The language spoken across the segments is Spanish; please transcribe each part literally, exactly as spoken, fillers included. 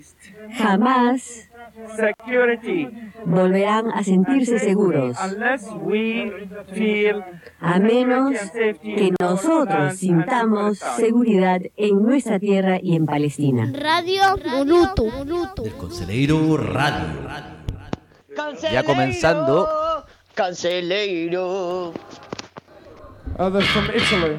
jamás security volverán a sentirse seguros, unless we feel a menos que nosotros sintamos seguridad en nuestra tierra y en Palestina. Radio Mulutu. Del Conceleiro Radio. Ya comenzando. Canceleiro. uh, they're from Italy.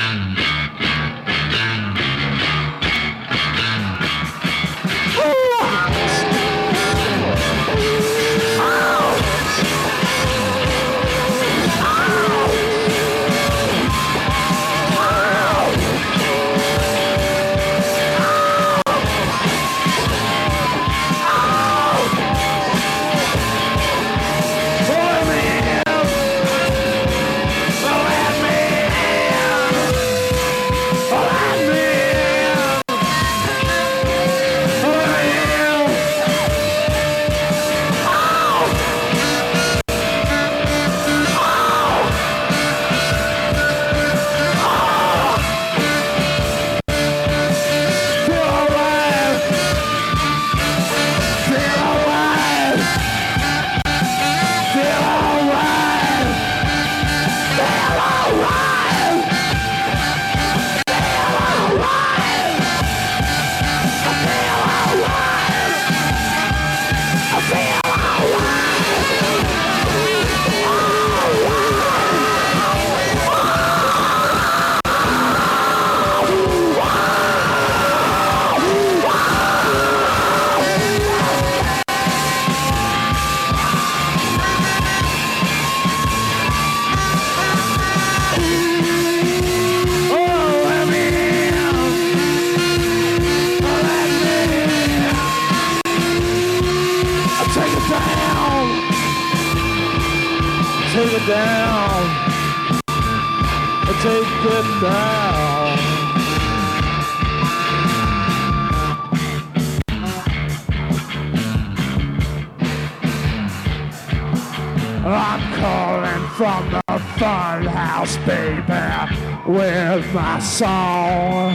With my song,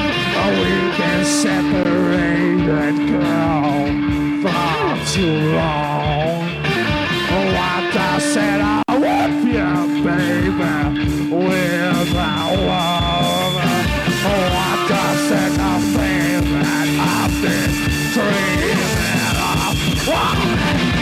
we've been separated, girl, for too long. What I said I want you, baby, without love. What I said I think that I've been dreaming of. Woman,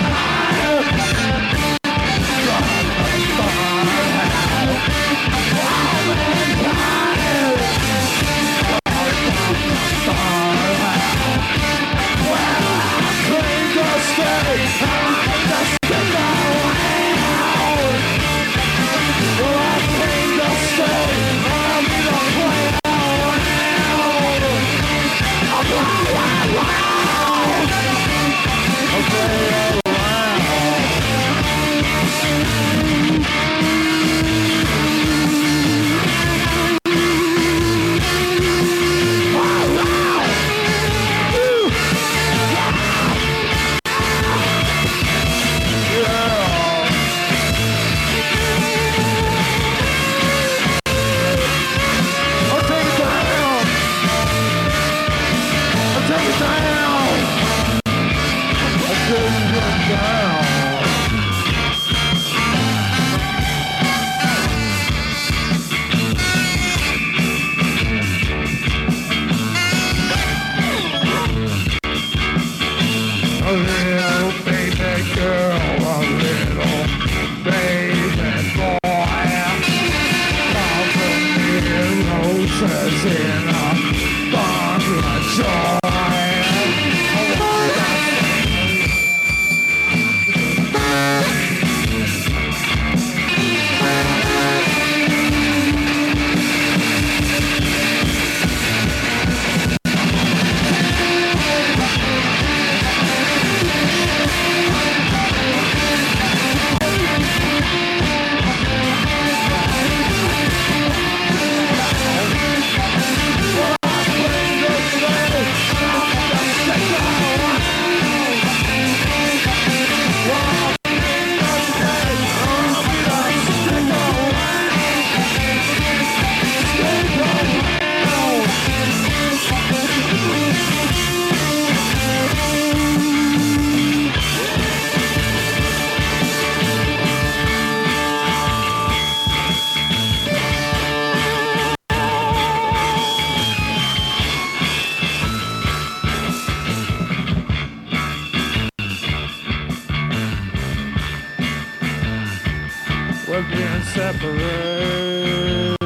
separated.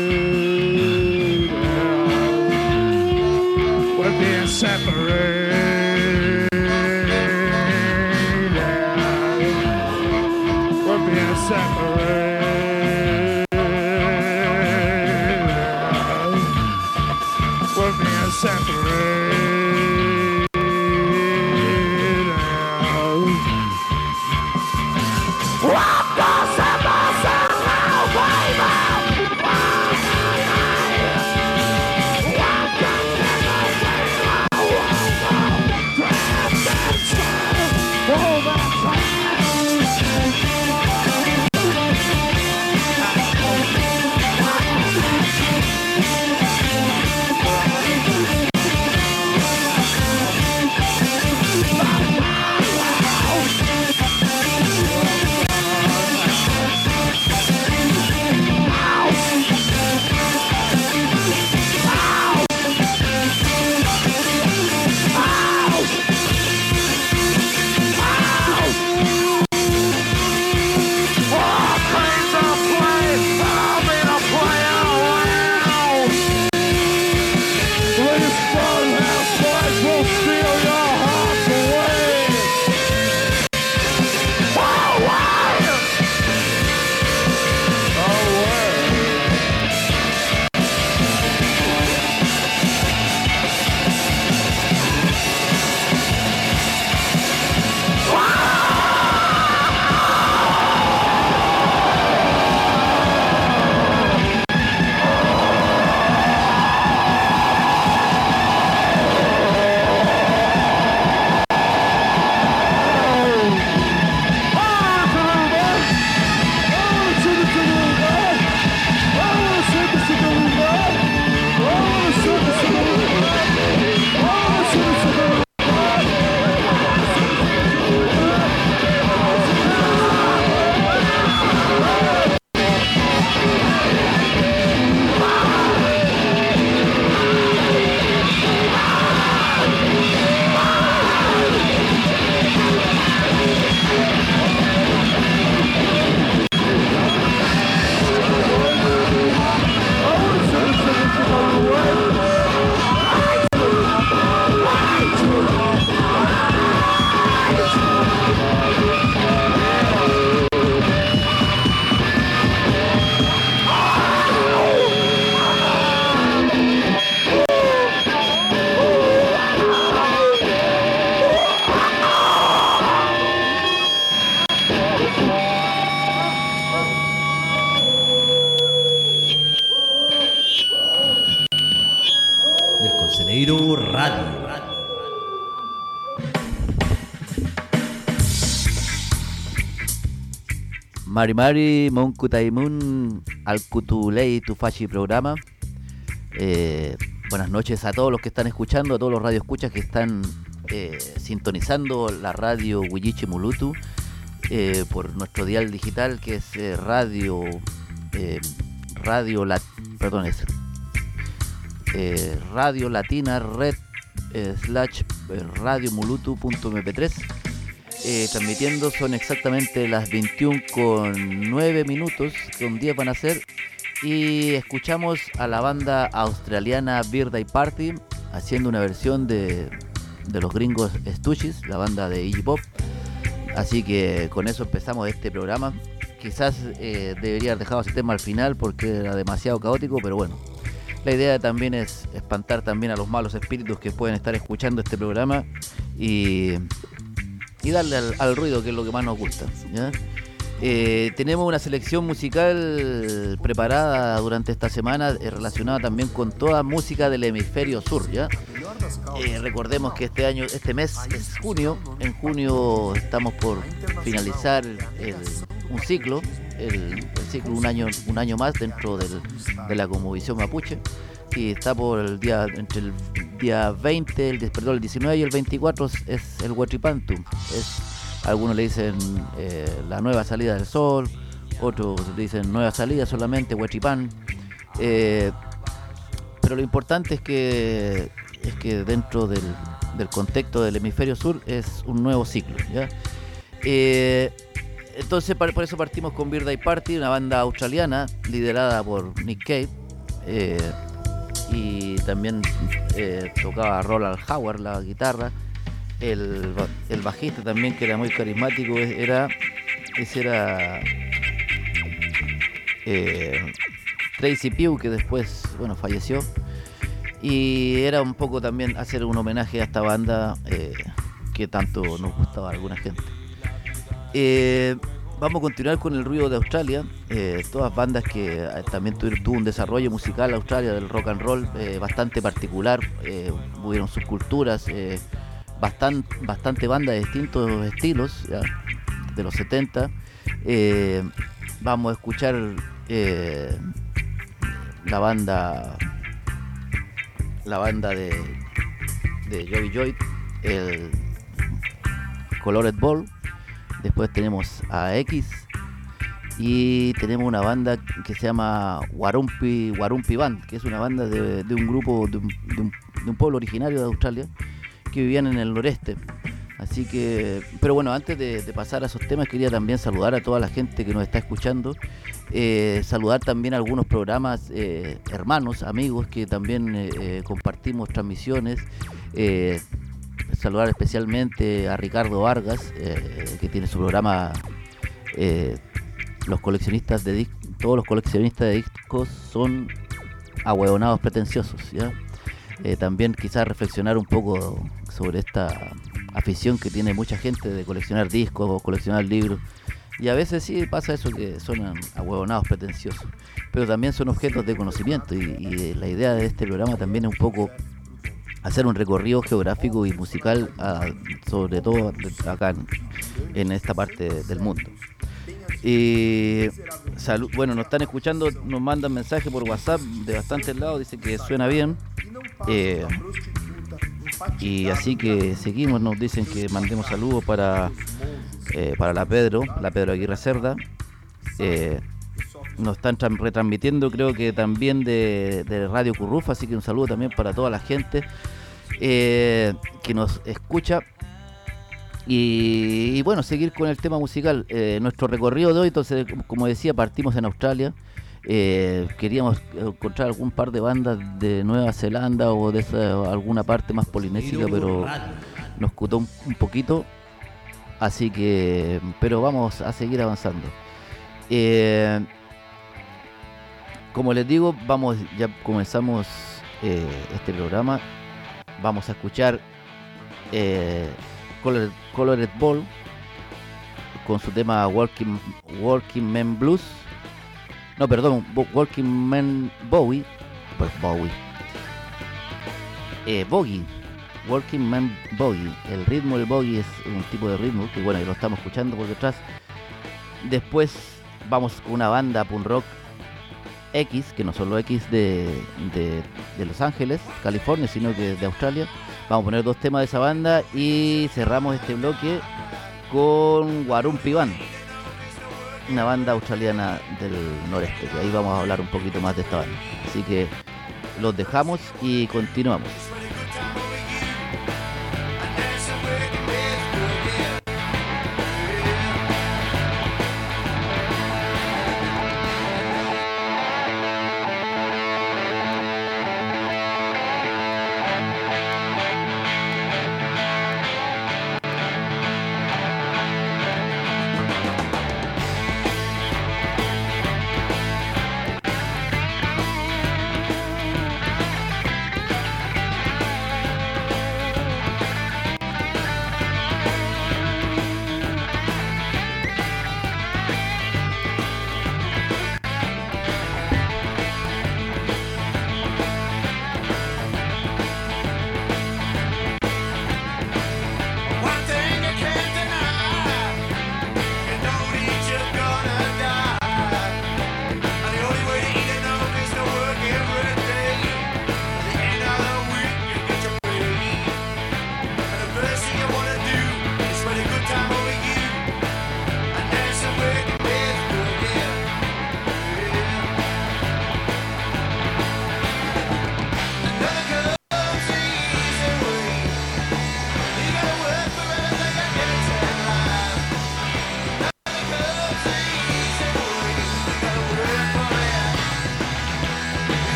We're being separated. We're being separated. We're being separated. Mari Mari, Monkutaimun, Alcutulei, Tufashi programa. Eh, buenas noches a todos los que están escuchando, a todos los radioescuchas que están eh, sintonizando la radio Huilliche Mulutu eh, por nuestro dial digital que es eh, radio, eh, radio, la, perdón, es eh, Radio Latina Red eh, slash eh, radiomulutu.mp tres. Eh, transmitiendo, son exactamente las veintiuna con nueve minutos, con diez van a ser, y escuchamos a la banda australiana Birthday Party haciendo una versión de, de los gringos Stooges, la banda de Iggy Pop. Así que con eso empezamos este programa. Quizás eh, debería haber dejado ese tema al final porque era demasiado caótico, pero bueno, la idea también es espantar también a los malos espíritus que pueden estar escuchando este programa y... y darle al, al ruido, que es lo que más nos gusta, ¿ya? Eh, tenemos una selección musical preparada durante esta semana eh, relacionada también con toda música del hemisferio sur, ¿ya? Eh, recordemos que este año, este mes es junio. En junio estamos por finalizar el, un ciclo, el, el ciclo un año, un año más dentro del, de la Cosmovisión Mapuche. Y está por el día, entre el día veinte, el, perdón, el diecinueve y el veinticuatro es el Huachipantu. Es, algunos le dicen eh, la nueva salida del sol, otros le dicen nueva salida solamente, Huachipán. Eh, pero lo importante es que es que dentro del, del contexto del hemisferio sur es un nuevo ciclo, ¿ya? Eh, entonces por, por eso partimos con Birthday Party, una banda australiana liderada por Nick Cave. Eh, y también eh, tocaba Roland Howard la guitarra. El, el bajista también, que era muy carismático, era ese era eh, Tracy Pugh, que después, bueno, falleció. Y era un poco también hacer un homenaje a esta banda eh, que tanto nos gustaba a alguna gente. Eh, vamos a continuar con el ruido de Australia. Eh, todas bandas que eh, también tu- tuvo un desarrollo musical Australia del rock and roll eh, bastante particular. Eh, hubieron subculturas, eh, bastante, bastante bandas de distintos estilos, ya, de los setenta. Eh, vamos a escuchar eh, la banda la banda de, de Joey Joy, el Colored Ball. Después tenemos a X y tenemos una banda que se llama Warumpi, Warumpi Band, que es una banda de, de un grupo de un, de, un, de un pueblo originario de Australia que vivían en el noreste. Así que, pero bueno, antes de, de pasar a esos temas, quería también saludar a toda la gente que nos está escuchando, eh, saludar también a algunos programas eh, hermanos, amigos que también eh, eh, compartimos transmisiones, eh, saludar especialmente a Ricardo Vargas, eh, que tiene su programa eh, Los coleccionistas de discos, todos los coleccionistas de discos son ahueonados pretenciosos, ¿ya? Eh, también quizás reflexionar un poco sobre esta afición que tiene mucha gente de coleccionar discos o coleccionar libros, y a veces sí pasa eso, que son ahueonados pretenciosos, pero también son objetos de conocimiento, y, y la idea de este programa también es un poco hacer un recorrido geográfico y musical, a, sobre todo acá en, en esta parte del mundo. Y salud, bueno, nos están escuchando, nos mandan mensajes por WhatsApp de bastantes lados, dicen que suena bien. Eh, y así que seguimos, nos dicen que mandemos saludos para eh, para la Pedro, la Pedro Aguirre Cerda. Eh, nos están tran- retransmitiendo, creo que también de, de Radio Currufa, así que un saludo también para toda la gente eh, que nos escucha. Y, y bueno, seguir con el tema musical, eh, nuestro recorrido de hoy. Entonces, como decía, partimos en Australia. Eh, queríamos encontrar algún par de bandas de Nueva Zelanda o de esa, alguna parte más polinésica, pero nos costó un, un poquito, así que, pero vamos a seguir avanzando. Eh, como les digo, vamos, ya comenzamos eh, este programa. Vamos a escuchar eh, Colored, Colored Ball con su tema Walking, Walking Man Blues. No, perdón, Walking Man Bowie. Pues Bowie. Eh, Boogie. Walking Man Boogie. El ritmo del Boogie es un tipo de ritmo que, bueno, lo estamos escuchando por detrás. Después vamos con una banda punk rock X, que no son los X de, de, de Los Ángeles, California, sino que de Australia. Vamos a poner dos temas de esa banda y cerramos este bloque con Warumpi Band, una banda australiana del noreste, que ahí vamos a hablar un poquito más de esta banda. Así que los dejamos y continuamos.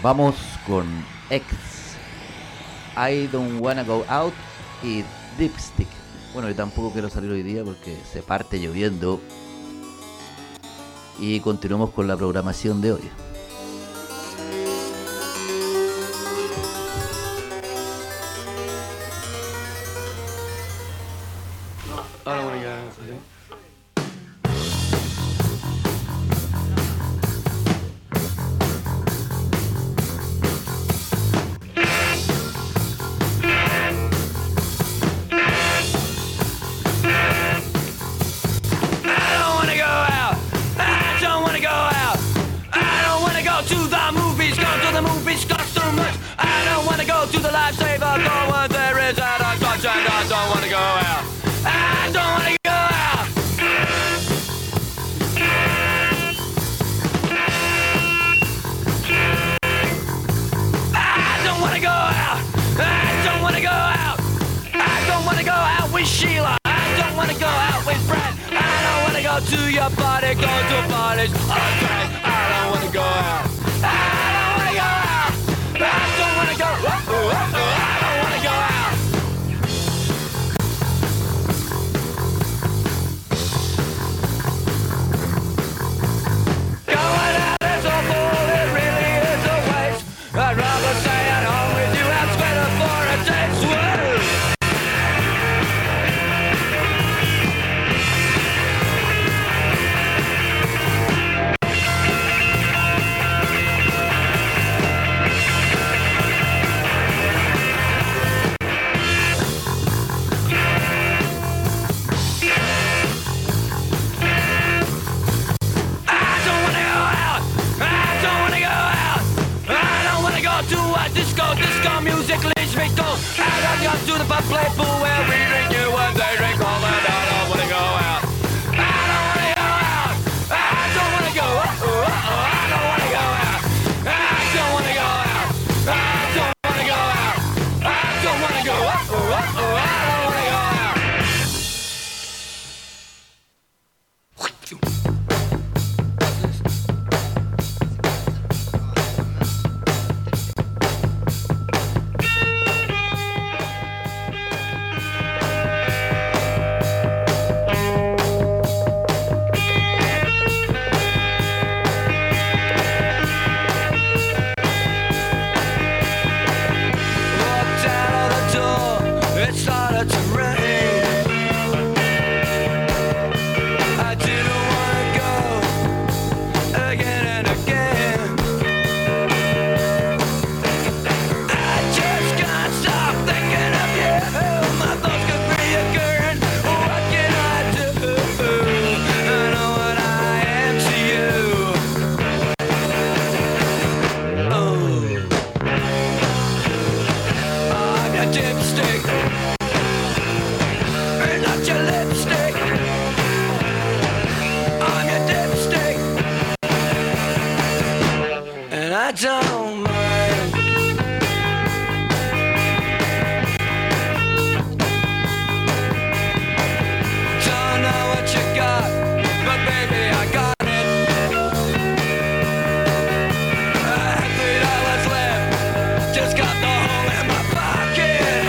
Vamos con X, I Don't Wanna Go Out y Dipstick. Bueno, yo tampoco quiero salir hoy día porque se parte lloviendo. Y continuamos con la programación de hoy. Ahora bueno, ya. ¿Sí? To the lifesaver, go where there is out of touch, and I don't wanna go out. I don't wanna go out. I don't wanna go out. I don't wanna go out. I don't wanna go out with Sheila. I don't wanna go out with Brad. I don't wanna go to your party, go to parties. Okay, I don't wanna go out. I don't wanna go out. I don't wanna go. I don't wanna go out. Going out is a fool, it really is a waste. I'd rather stay at home with you and spend it for a taste. Woo! Disco, disco music leads me to I don't go to the pub play pool where we drink you and they drink all and I don't wanna go out. I don't wanna go out. I don't wanna go out. Oh, oh, oh, I don't wanna go out. I don't wanna go out. I don't wanna go out. I don't wanna go out. Oh, oh, oh, I don't wanna go out. Don't mind. Don't know what you got, but baby I got it. I had three dollars left, just got the hole in my pocket.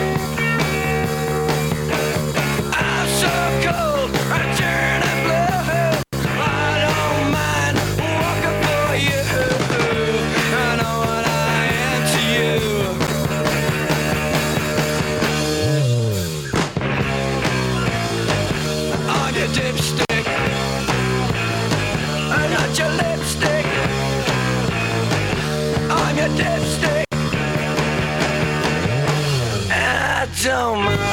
I'm so cold, I'm turning blue. I don't mind walking for you. I know what I am to you. I'm your dipstick. I'm not your lipstick. I'm your dipstick. I don't mind.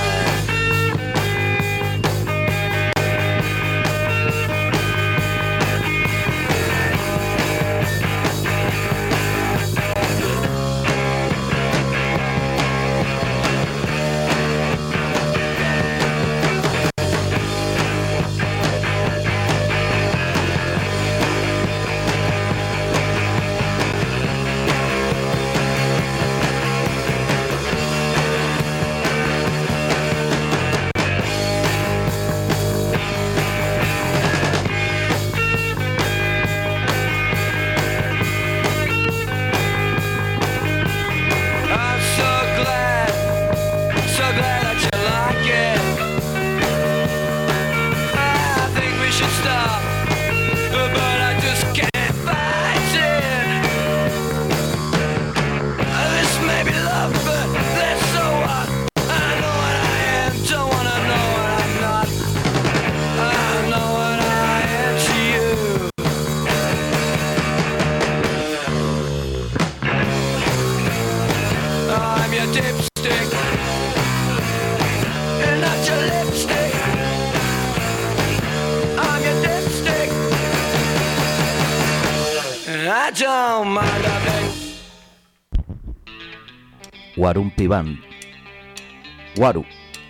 I don't mind a thing. Warumpi Band. Waru.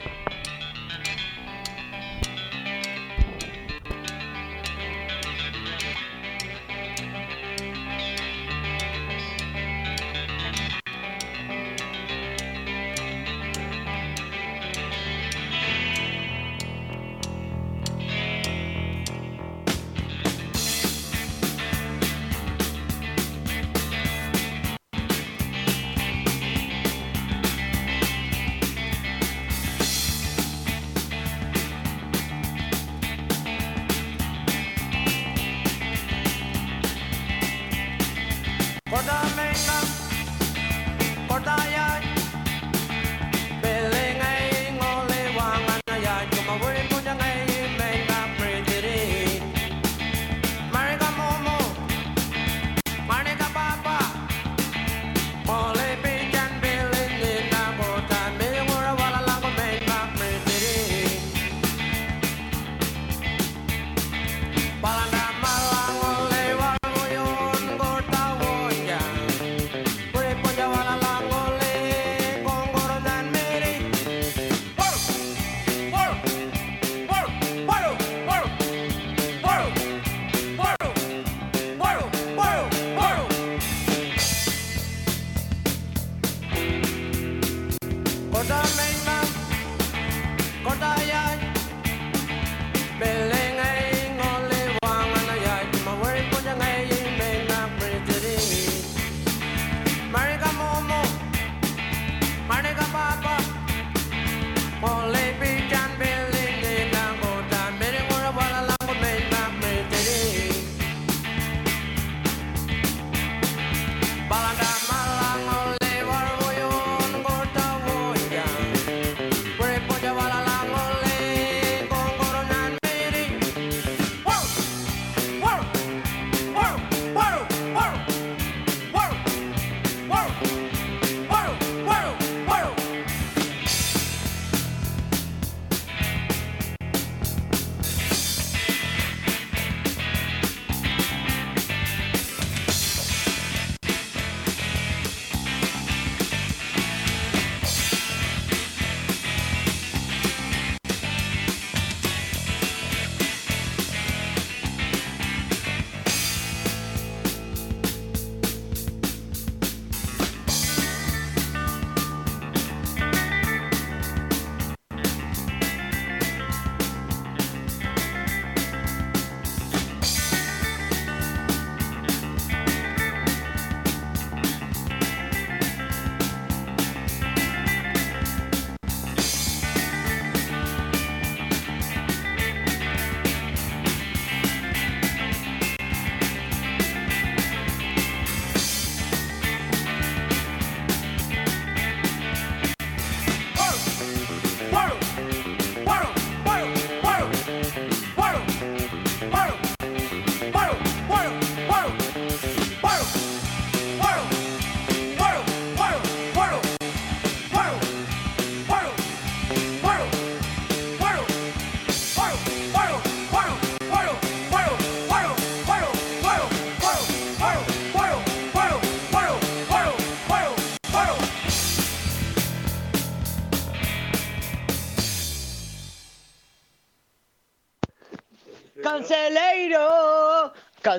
Canceleiro,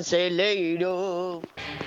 canceleiro.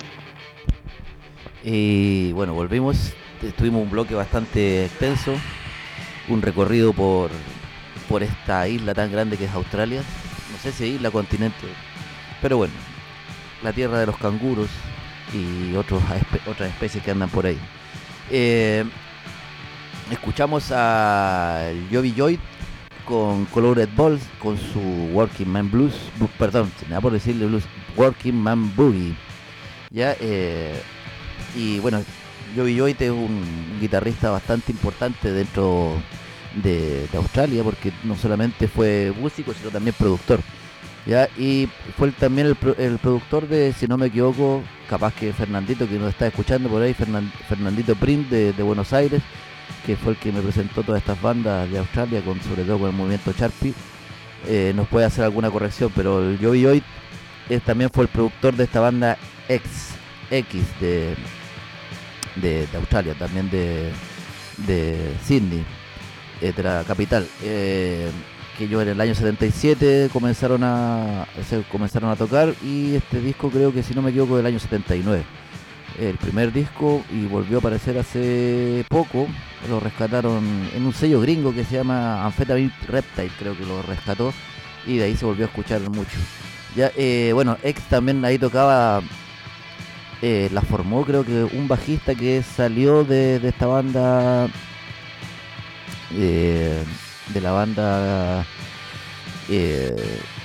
Y bueno, volvimos. Tuvimos un bloque bastante extenso, un recorrido por por esta isla tan grande que es Australia. No sé si isla, continente, pero bueno, la tierra de los canguros y otros otras especies que andan por ahí. Eh, escuchamos a Jovi Joy con Colored Balls, con su Working Man Blues, bu- perdón, se me da por decirle blues, Working Man Boogie, ya, eh, y bueno, Jovi Joy es un guitarrista bastante importante dentro de, de Australia, porque no solamente fue músico, sino también productor, ya, y fue el- también el, pro- el productor de, si no me equivoco, capaz que Fernandito, que nos está escuchando por ahí, Fernan- Fernandito Print de, de Buenos Aires, que fue el que me presentó todas estas bandas de Australia, con sobre todo con el movimiento Sharpie, eh, nos puede hacer alguna corrección, pero el Jovi Joy es, también fue el productor de esta banda X, X de, de, de Australia, también de, de Sydney, eh, de la capital, eh, que ellos en el año setenta y siete comenzaron a se comenzaron a tocar, y este disco creo que, si no me equivoco, del año setenta y nueve, el primer disco, y volvió a aparecer hace poco. Lo rescataron en un sello gringo que se llama Amphetamine Reptile, creo que lo rescató, y de ahí se volvió a escuchar mucho. Ya, eh, bueno, X también ahí tocaba, eh, la formó creo que un bajista que salió de, de esta banda, eh, de la banda eh,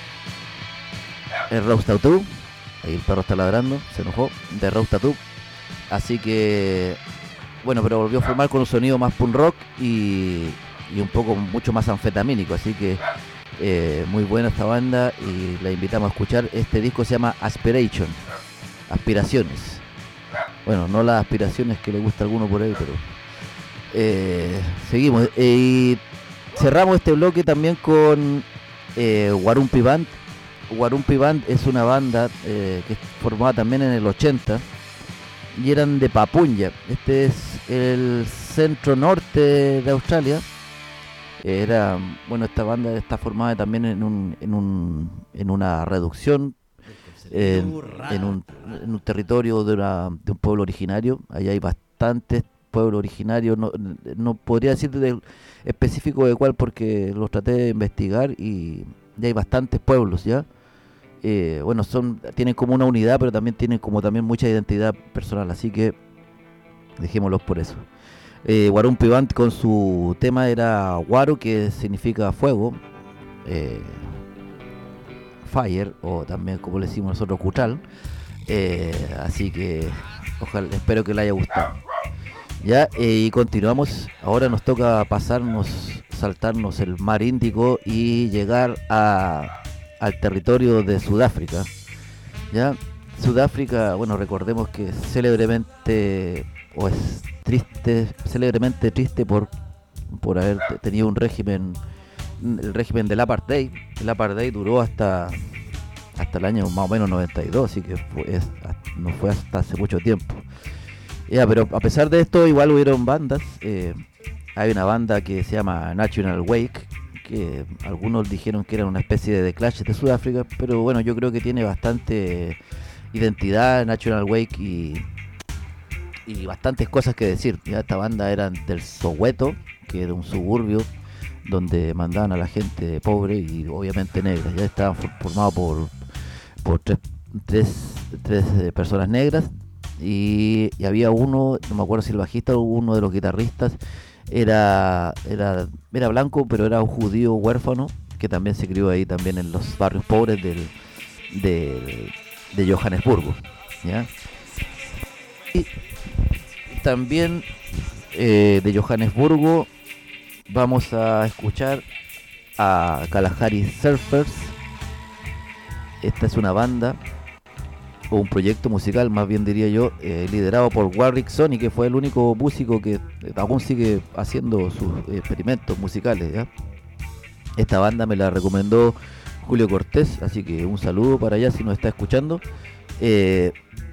el Rose Tattoo. Ahí el perro está ladrando, se enojó, de Rose Tattoo. Así que, bueno, pero volvió a formar con un sonido más punk rock y, y un poco mucho más anfetamínico, así que eh, muy buena esta banda y la invitamos a escuchar. Este disco se llama Aspiration, Aspiraciones. Bueno, no las aspiraciones que le gusta a alguno por ahí, pero eh, seguimos. Eh, y cerramos este bloque también con eh, Warumpi Band. Warumpi Band es una banda eh, que es formada también en el ochenta y eran de Papunya. Este es el centro norte de Australia. Era, bueno, esta banda está formada también en un en un en una reducción en, en, un, en un territorio de, una, de un pueblo originario. Allá hay bastantes pueblos originarios. No, no podría decir de, específico de cuál, porque los traté de investigar y ya hay bastantes pueblos ya. Eh, bueno, son tienen como una unidad, pero también tienen como también mucha identidad personal, así que dejémoslos por eso. eh, Warumpi Band con su tema era Waru, que significa fuego, eh, fire, o también como le decimos nosotros, Kutal. eh, así que ojalá, espero que le haya gustado. Ya, eh, y continuamos. Ahora nos toca pasarnos, saltarnos el mar Índico y llegar a al territorio de Sudáfrica. Ya, Sudáfrica, bueno, recordemos que célebremente, o es triste, célebremente triste por por haber tenido un régimen, el régimen del apartheid. El apartheid duró hasta hasta el año más o menos noventa y dos, así que fue, es, no fue hasta hace mucho tiempo. Ya, pero a pesar de esto, igual hubieron bandas. Eh, hay una banda que se llama National Wake, que algunos dijeron que era una especie de The Clash de Sudáfrica, pero bueno, yo creo que tiene bastante identidad National Wake y, y bastantes cosas que decir. Ya, esta banda era del Soweto, que era un suburbio donde mandaban a la gente pobre y obviamente negra. Ya estaban formados por, por tres, tres, tres eh, personas negras, y, y había uno, no me acuerdo si el bajista o uno de los guitarristas Era, era era blanco, pero era un judío huérfano que también se crió ahí también en los barrios pobres del, de, de Johannesburgo, ¿ya? Y también eh, de Johannesburgo vamos a escuchar a Kalahari Surfers. Esta es una banda o un proyecto musical, más bien diría yo, eh, liderado por Warwick Sony, que fue el único músico que eh, aún sigue haciendo sus eh, experimentos musicales, ¿ya? Esta banda me la recomendó Julio Cortés, así que un saludo para allá si nos está escuchando. Eh,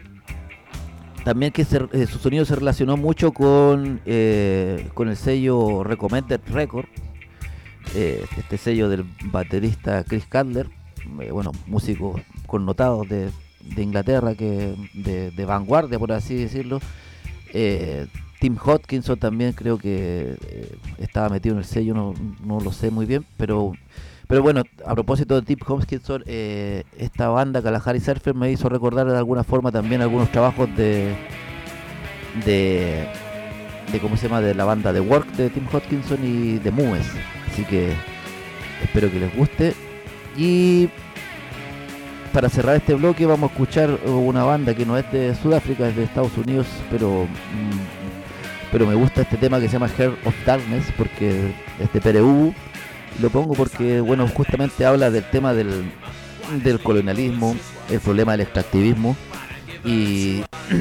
también que se, eh, su sonido se relacionó mucho con, eh, con el sello Recommended Record, eh, este sello del baterista Chris Candler, eh, bueno, músicos connotados de de Inglaterra, que de, de vanguardia, por así decirlo. eh, Tim Hodkinson también creo que eh, estaba metido en el sello, no, no lo sé muy bien, pero pero bueno, a propósito de Tim Hodkinson, eh, esta banda Kalahari Surfer me hizo recordar de alguna forma también algunos trabajos de de de cómo se llama, de la banda The Work de Tim Hodkinson y de Moes, así que espero que les guste. Y para cerrar este bloque vamos a escuchar una banda que no es de Sudáfrica, es de Estados Unidos, pero mmm, pero me gusta este tema que se llama Heart of Darkness, porque es de Perú. Lo pongo porque, bueno, justamente habla del tema del, del colonialismo, el problema del extractivismo y,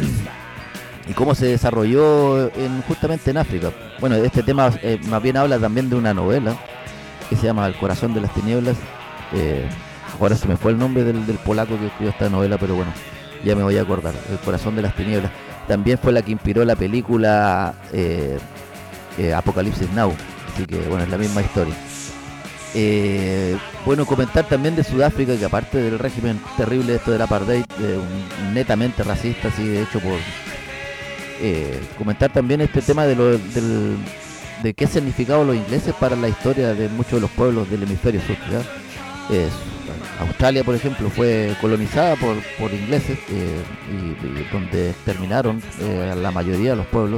y cómo se desarrolló en, justamente en África. Bueno, este tema eh, más bien habla también de una novela que se llama El corazón de las tinieblas. Eh, ahora se me fue el nombre del, del polaco que escribió esta novela, pero bueno, ya me voy a acordar, El corazón de las tinieblas. También fue la que inspiró la película eh, eh, Apocalipsis Now, así que bueno, es la misma historia. Eh, bueno, comentar también de Sudáfrica, que aparte del régimen terrible esto del apartheid, eh, un, netamente racista, así de hecho por... Eh, comentar también este tema de, lo, del, de qué significado los ingleses para la historia de muchos de los pueblos del hemisferio sur, ¿ya? Eh, Australia, por ejemplo, fue colonizada por, por ingleses, eh, y, y donde exterminaron eh, a la mayoría de los pueblos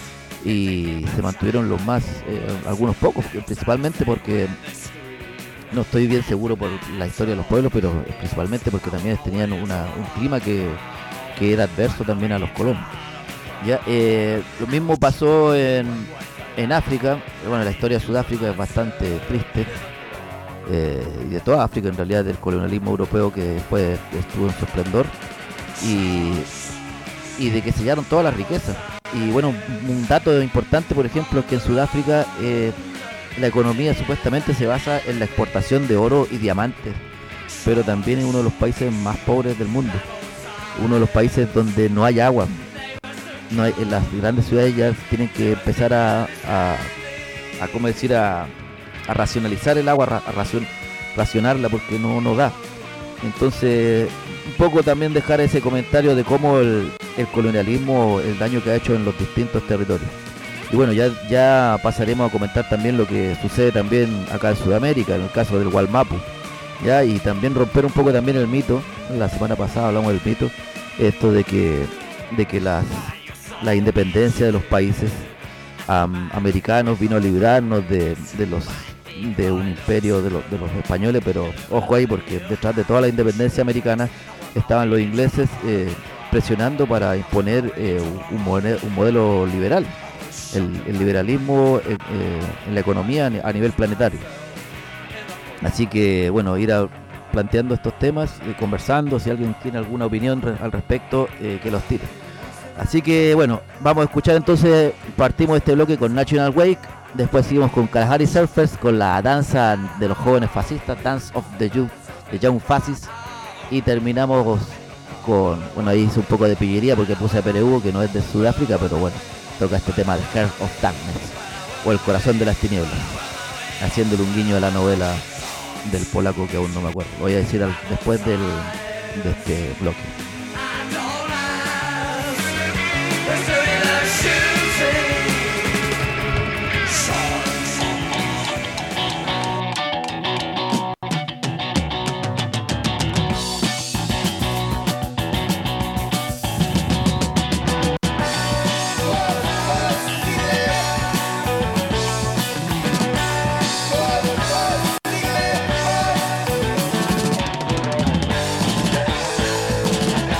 y se mantuvieron los más, eh, algunos pocos, principalmente porque no estoy bien seguro por la historia de los pueblos, pero principalmente porque también tenían una, un clima que, que era adverso también a los colonos. Ya, eh, lo mismo pasó en, en África. Bueno, la historia de Sudáfrica es bastante triste, eh, y de toda África en realidad, del colonialismo europeo que después estuvo en su esplendor, y, y de que sellaron todas las riquezas. Y bueno, un dato importante, por ejemplo, es que en Sudáfrica eh, la economía supuestamente se basa en la exportación de oro y diamantes, pero también es uno de los países más pobres del mundo, uno de los países donde no hay agua. No hay, en las grandes ciudades ya tienen que empezar a, a, a ¿cómo decir? A, a racionalizar el agua, a racion, racionarla, porque no, no da. Entonces, un poco también dejar ese comentario de cómo el, el colonialismo, el daño que ha hecho en los distintos territorios. Y bueno, ya, ya pasaremos a comentar también lo que sucede también acá en Sudamérica, en el caso del Gualmapu, ya, y también romper un poco también el mito. La semana pasada hablamos del mito, esto de que, de que las la independencia de los países um, americanos vino a librarnos de, de los de un imperio de, lo, de los españoles, pero ojo ahí, porque detrás de toda la independencia americana estaban los ingleses eh, presionando para imponer eh, un, modelo, un modelo liberal, el, el liberalismo eh, eh, en la economía a nivel planetario. Así que bueno, ir a, planteando estos temas, eh, conversando, si alguien tiene alguna opinión re, al respecto, eh, que los tire. Así que bueno, vamos a escuchar entonces, partimos este bloque con National Wake, después seguimos con Kalahari Surfers, con la danza de los jóvenes fascistas, Dance of the Youth, de Young Fascists, y terminamos con, bueno, ahí hice un poco de pillería porque puse a Perú, que no es de Sudáfrica, pero bueno, toca este tema de Heart of Darkness, o El corazón de las tinieblas, haciéndole un guiño a la novela del polaco que aún no me acuerdo, voy a decir al, después del, de este bloque. We'll be right back.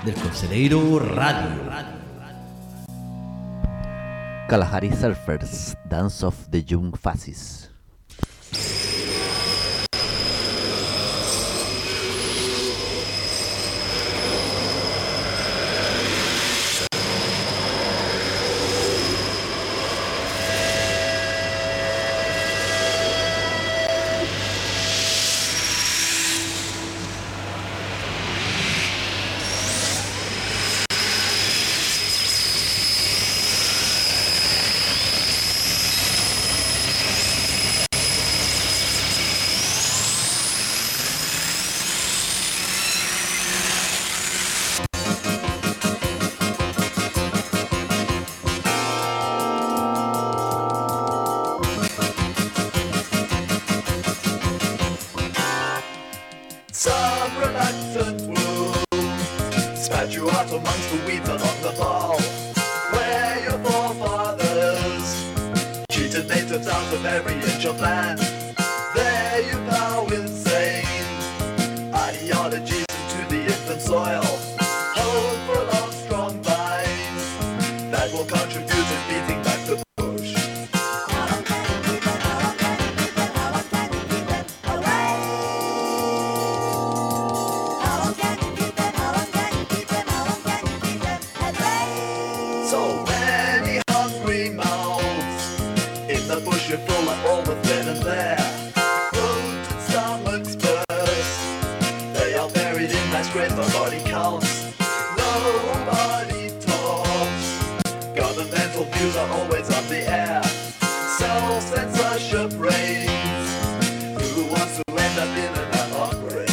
del Conselheiro Radio. Kalahari Surfers, Dance of the Young Faces. Some reluctant womb spat you out amongst the weeds along the bow, where your forefathers cheated natives out of every inch of land. There you bow insane ideologies into the infant soil, hopeful of strong vines that will contribute to beating back the bush. So many hungry mouths in the bush, you're full of all the then and there. Bloated stomachs burst, they are buried in mass graves by body counts. Nobody talks, governmental views are always up the air. Self-censorship reigns, who wants to end up in an ad-hoc grave?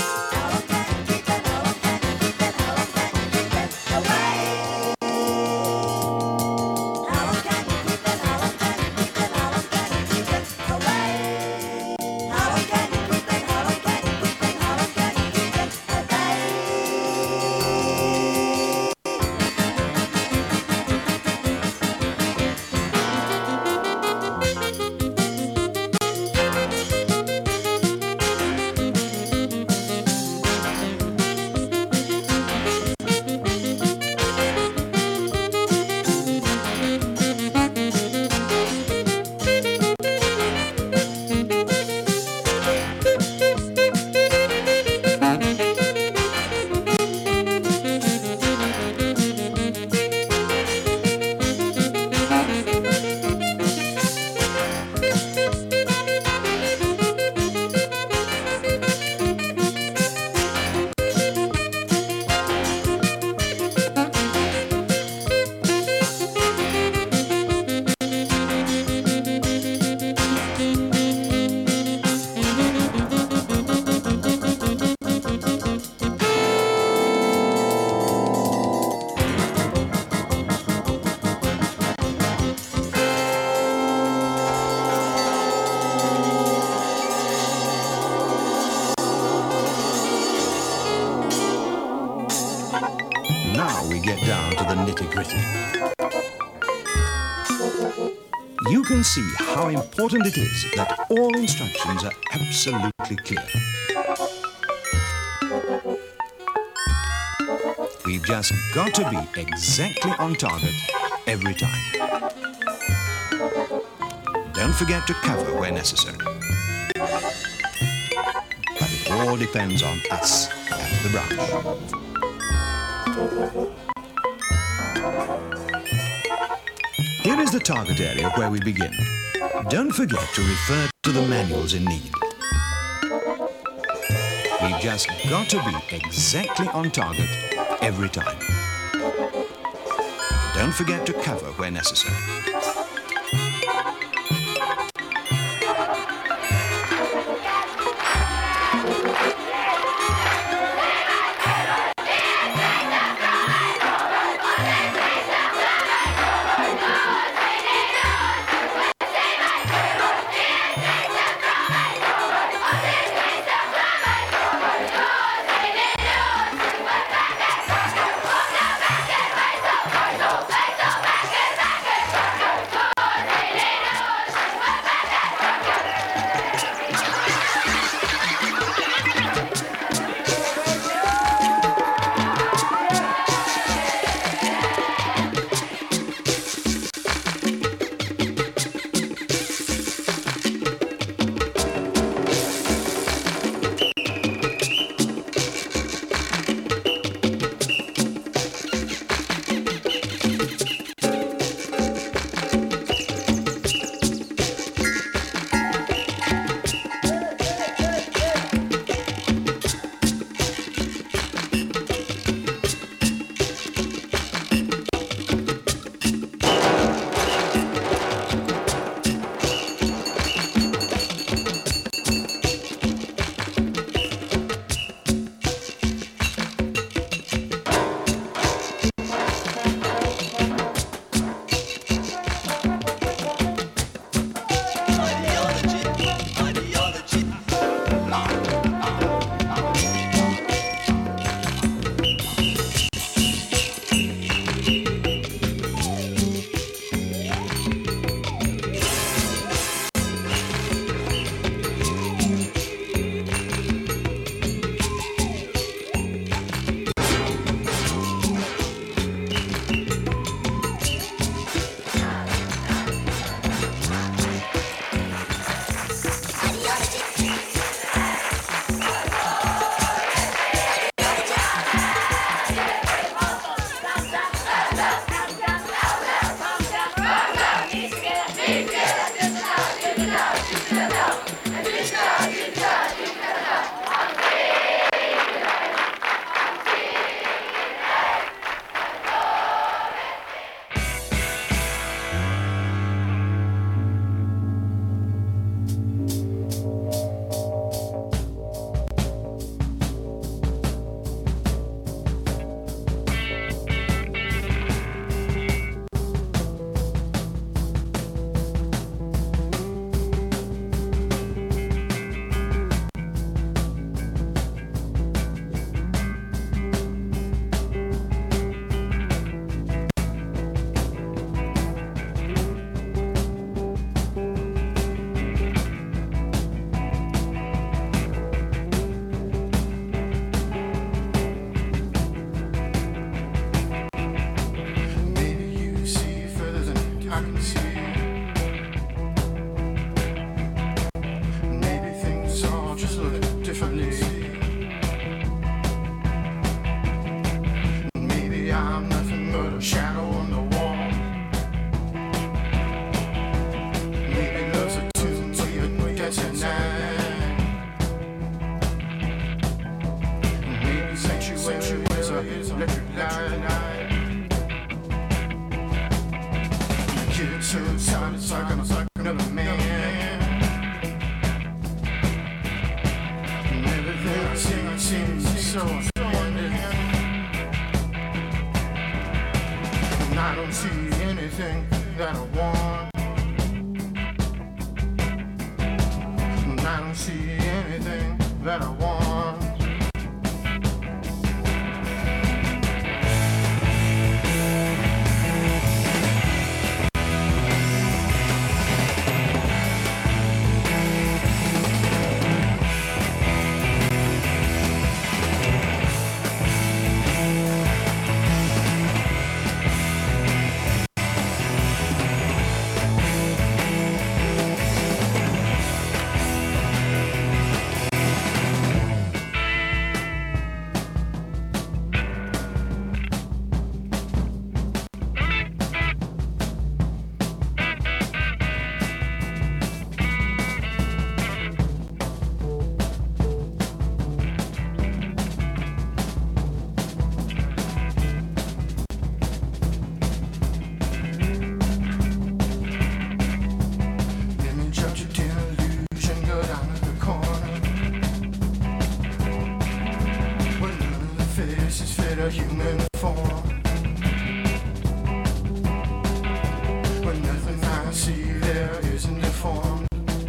Now we get down to the nitty-gritty. You can see how important it is that all instructions are absolutely clear. We've just got to be exactly on target every time. Don't forget to cover where necessary. But it all depends on us at the branch. Here is the target area where we begin. Don't forget to refer to the manuals in need. We've just got to be exactly on target every time. Don't forget to cover where necessary. Go! electric light. The kid so tired, it's like I'm like another man. And everything I see seems so splendid. And I don't see anything that I want. And I don't see anything that I want. A human form, but nothing I see there isn't deformed.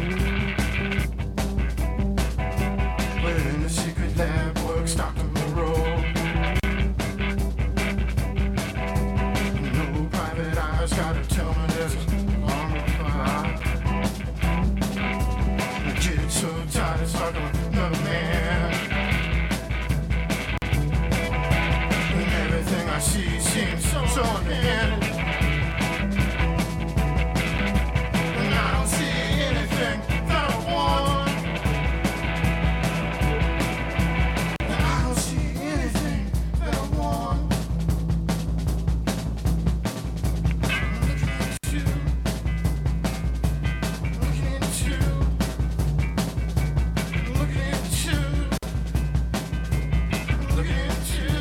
But in a secret lab works Doctor Moreau. No private eyes gotta tell me there's a long fire. The kid's so tired it's like another man. Everything I see seems so, so unending. And I don't see anything that I want. And I don't see anything that I want. Looking into, looking into, looking into, looking into.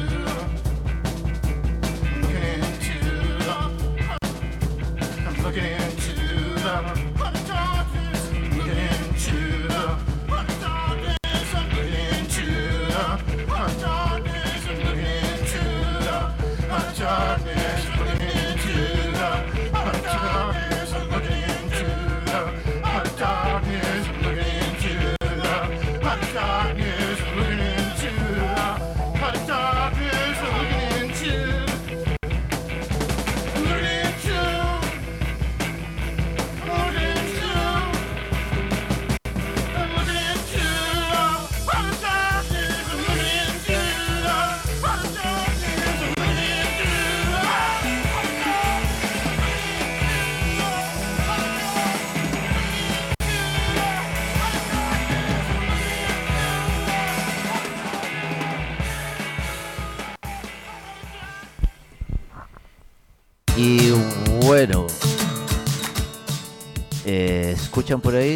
Looking into the hot darkness, looking into the hot darkness, I'm looking into the hot darkness, I'm looking into the hot darkness, looking into the hot darkness, I'm looking into the hot darkness, I'm looking into the hot darkness, I'm looking into the hot darkness, I'm looking into. Y bueno, eh, escuchan por ahí,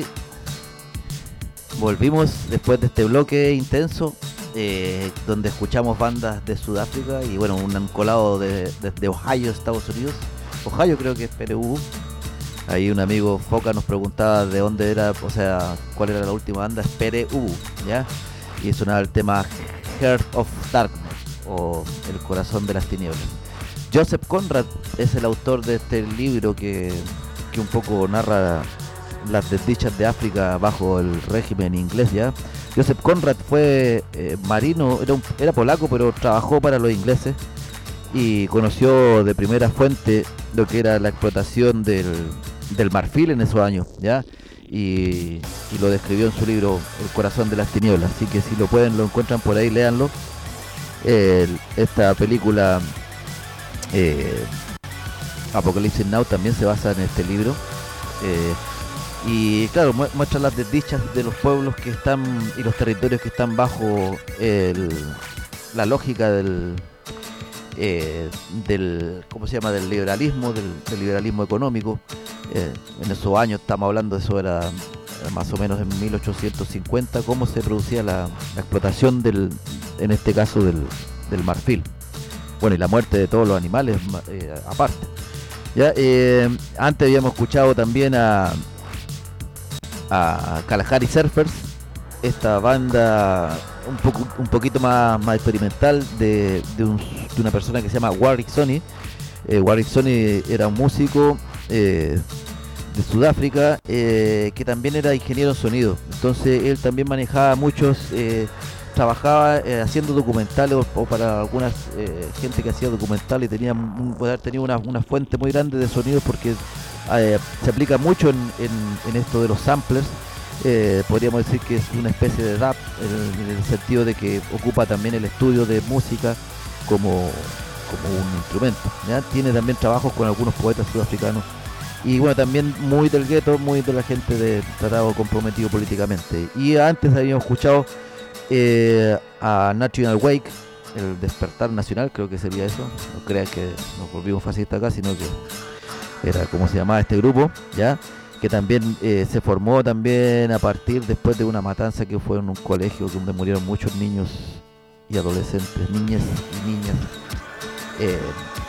volvimos después de este bloque intenso, eh, donde escuchamos bandas de Sudáfrica y bueno, un colado de, de, de Ohio, Estados Unidos. Ohio creo que es P R U. Ahí un amigo Foca nos preguntaba de dónde era, o sea, cuál era la última banda, es P R U, ¿ya? Y sonaba el tema Heart of Darkness, o El Corazón de las Tinieblas. Joseph Conrad es el autor de este libro que, que un poco narra las desdichas de África bajo el régimen inglés, ¿ya? Joseph Conrad fue eh, marino, era, un, era polaco, pero trabajó para los ingleses y conoció de primera fuente lo que era la explotación del, del marfil en esos años, ¿ya? Y, y lo describió en su libro El Corazón de las Tinieblas, así que si lo pueden, lo encuentran por ahí, léanlo. Eh, esta película eh, Apocalypse Now también se basa en este libro, eh, y claro, mu- muestra las desdichas de los pueblos que están y los territorios que están bajo el, la lógica del eh, del ¿cómo se llama? del liberalismo, del, del liberalismo económico. Eh, en esos años, estamos hablando, eso era más o menos en mil ochocientos cincuenta, cómo se producía la, la explotación del, en este caso del, del marfil. bueno, y la muerte de todos los animales eh, aparte. Ya, eh, antes habíamos escuchado también a, a Kalahari Surfers, esta banda un poco un poquito más, más experimental de, de, un, de una persona que se llama Warwick Sony. eh, Warwick Sony era un músico eh, de Sudáfrica eh, que también era ingeniero en sonido, entonces él también manejaba muchos eh, trabajaba eh, haciendo documentales o, o para algunas eh, gente que hacía documentales y tenía un, puede haber tenido una, una fuente muy grande de sonidos porque eh, se aplica mucho en, en, en esto de los samplers. Eh, podríamos decir que es una especie de rap en, en el sentido de que ocupa también el estudio de música como, como un instrumento, ¿ya? Tiene también trabajos con algunos poetas sudafricanos y bueno, también muy del gueto, muy de la gente de tratado comprometido políticamente. Y antes habíamos escuchado eh, a National Wake, el despertar nacional, creo que sería eso, no creas que nos volvimos fascistas acá, sino que era como se llamaba este grupo, ¿ya? Que también eh, se formó también a partir después de una matanza que fue en un colegio donde murieron muchos niños y adolescentes, niñas y niñas eh,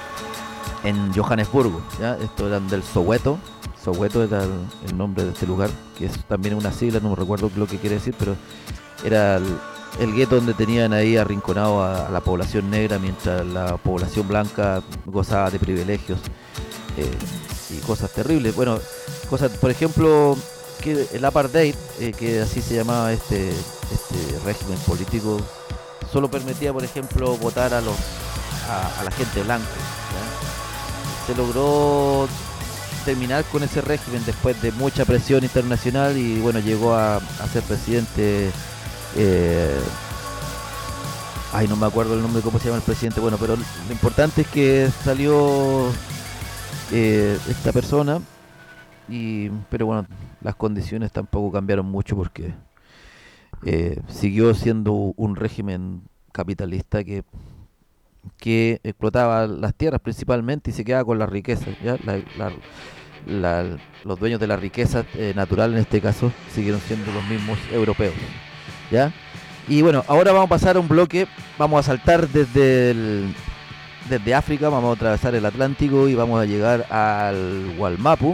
en Johannesburgo, ¿ya? Esto eran del Soweto. Soweto era el, el nombre de este lugar, que es también una sigla, no me recuerdo lo que quiere decir, pero era el, el gueto donde tenían ahí arrinconado a, a la población negra mientras la población blanca gozaba de privilegios eh, y cosas terribles. Bueno, cosas, por ejemplo, que el apartheid, eh, que así se llamaba este, este régimen político, solo permitía, por ejemplo, votar a los a, a la gente blanca, ¿ya? Se logró terminar con ese régimen después de mucha presión internacional y bueno, llegó a, a ser presidente eh, ay no me acuerdo el nombre, cómo se llama el presidente, bueno, pero lo importante es que salió eh, esta persona y pero bueno, las condiciones tampoco cambiaron mucho porque eh, siguió siendo un régimen capitalista que que explotaba las tierras principalmente y se quedaba con las riquezas, ¿ya? La, la, la, los dueños de la riqueza eh, natural en este caso siguieron siendo los mismos europeos, ¿ya? Y bueno, ahora vamos a pasar a un bloque, vamos a saltar desde el, desde África, vamos a atravesar el Atlántico y vamos a llegar al Wallmapu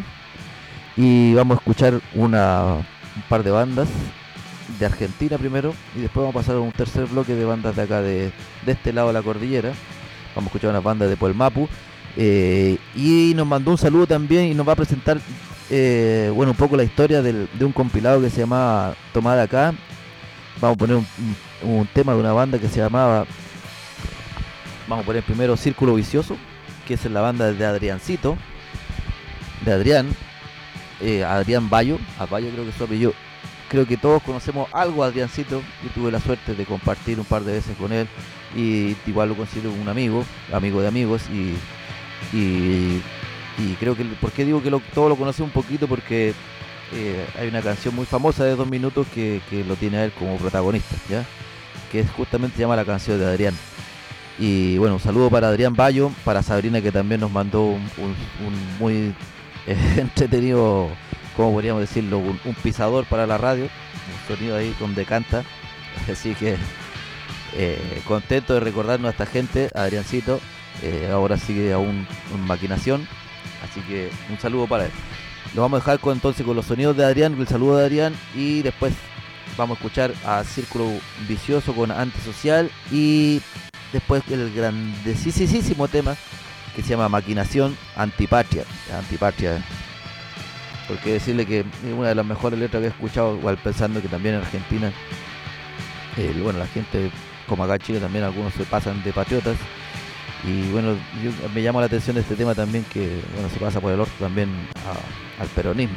y vamos a escuchar una, un par de bandas de Argentina primero y después vamos a pasar a un tercer bloque de bandas de acá de, de este lado de la cordillera. Vamos a escuchar unas bandas de Wallmapu eh, y nos mandó un saludo también y nos va a presentar eh, bueno, un poco la historia del, de un compilado que se llamaba Tomada Acá. Vamos a poner un, un, un tema de una banda que se llamaba, vamos a poner primero Círculo Vicioso, que es la banda de Adriancito, de Adrián, eh, Adrián Bayo, a Bayo creo que es su apellido. Creo que todos conocemos algo a Adriancito. Yo tuve la suerte de compartir un par de veces con él y igual lo considero un amigo, amigo de amigos y, y, y creo que, ¿por qué digo que lo, todos lo conocen un poquito? Porque eh, hay una canción muy famosa de dos minutos que, que lo tiene a él como protagonista, ¿ya? Que es justamente se llama La Canción de Adrián. Y bueno, un saludo para Adrián Bayo, para Sabrina que también nos mandó un, un, un muy eh, entretenido, como podríamos decirlo, un, un pisador para la radio, un sonido ahí donde canta, así que eh, contento de recordarnos a esta gente, a Adriancito, eh, ahora sigue aún en maquinación, así que un saludo para él. Lo vamos a dejar con, entonces con los sonidos de Adrián, el saludo de Adrián y después vamos a escuchar a Círculo Vicioso con Antisocial y después el grandísimo tema que se llama Maquinación, Antipatria, Antipatria. Porque decirle que es una de las mejores letras que he escuchado, igual pensando que también en Argentina, eh, bueno, la gente, como acá en Chile también algunos se pasan de patriotas, y bueno, yo, me llama la atención este tema también que, bueno, se pasa por el orto también a, al peronismo,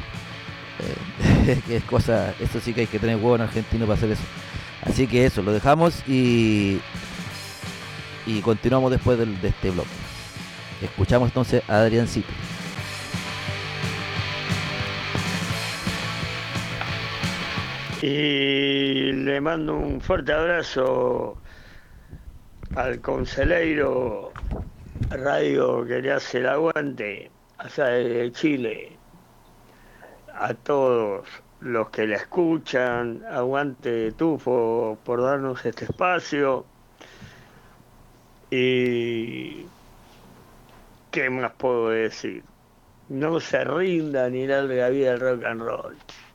eh, que es cosa, eso sí que hay que tener huevo en argentino para hacer eso, así que eso, lo dejamos y, y continuamos después del, de este bloque. Escuchamos entonces a Adriancito. Y le mando un fuerte abrazo al Conselheiro Radio que le hace el aguante allá de Chile, a todos los que la escuchan, aguante Tufo por darnos este espacio Y ¿qué más puedo decir? No se rindan ni larga vida el rock and roll.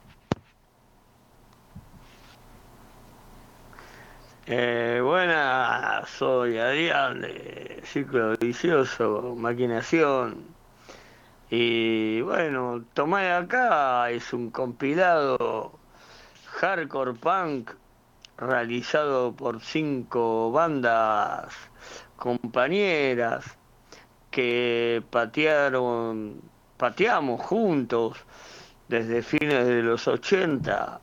Eh, buenas, soy Adrián de Ciclo Vicioso, Maquinación. Y bueno, tomé acá, es un compilado hardcore punk realizado por cinco bandas compañeras que patearon, pateamos juntos desde fines de los ochenta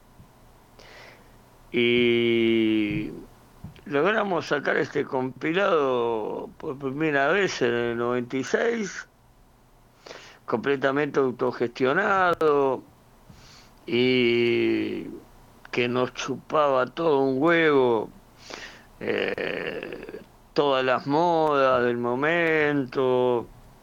y logramos sacar este compilado por primera vez en el noventa y seis, completamente autogestionado y que nos chupaba todo un huevo, eh, todas las modas del momento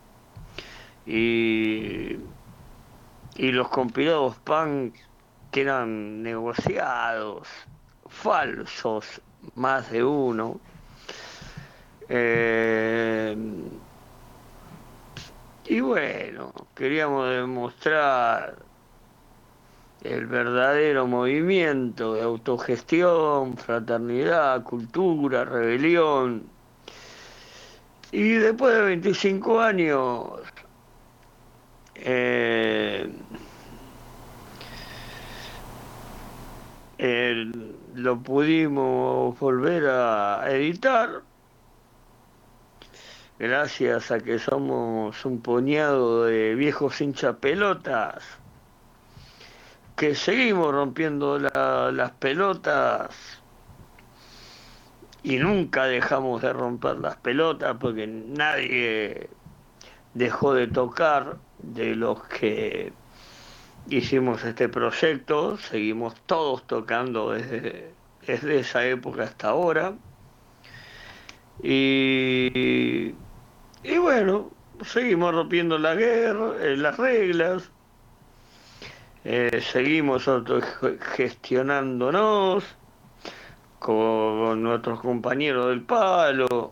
y, y los compilados punk que eran negociados, falsos, más de uno. Eh, y bueno, queríamos demostrar el verdadero movimiento de autogestión, fraternidad, cultura, rebelión. Y después de veinticinco años, eh, el, lo pudimos volver a editar, gracias a que somos un puñado de viejos hinchapelotas que seguimos rompiendo la, las pelotas y nunca dejamos de romper las pelotas porque nadie dejó de tocar de los que hicimos este proyecto, seguimos todos tocando desde, desde esa época hasta ahora y, y bueno, seguimos rompiendo la guerra, eh, las reglas. Eh, seguimos autogestionándonos con nuestros compañeros del palo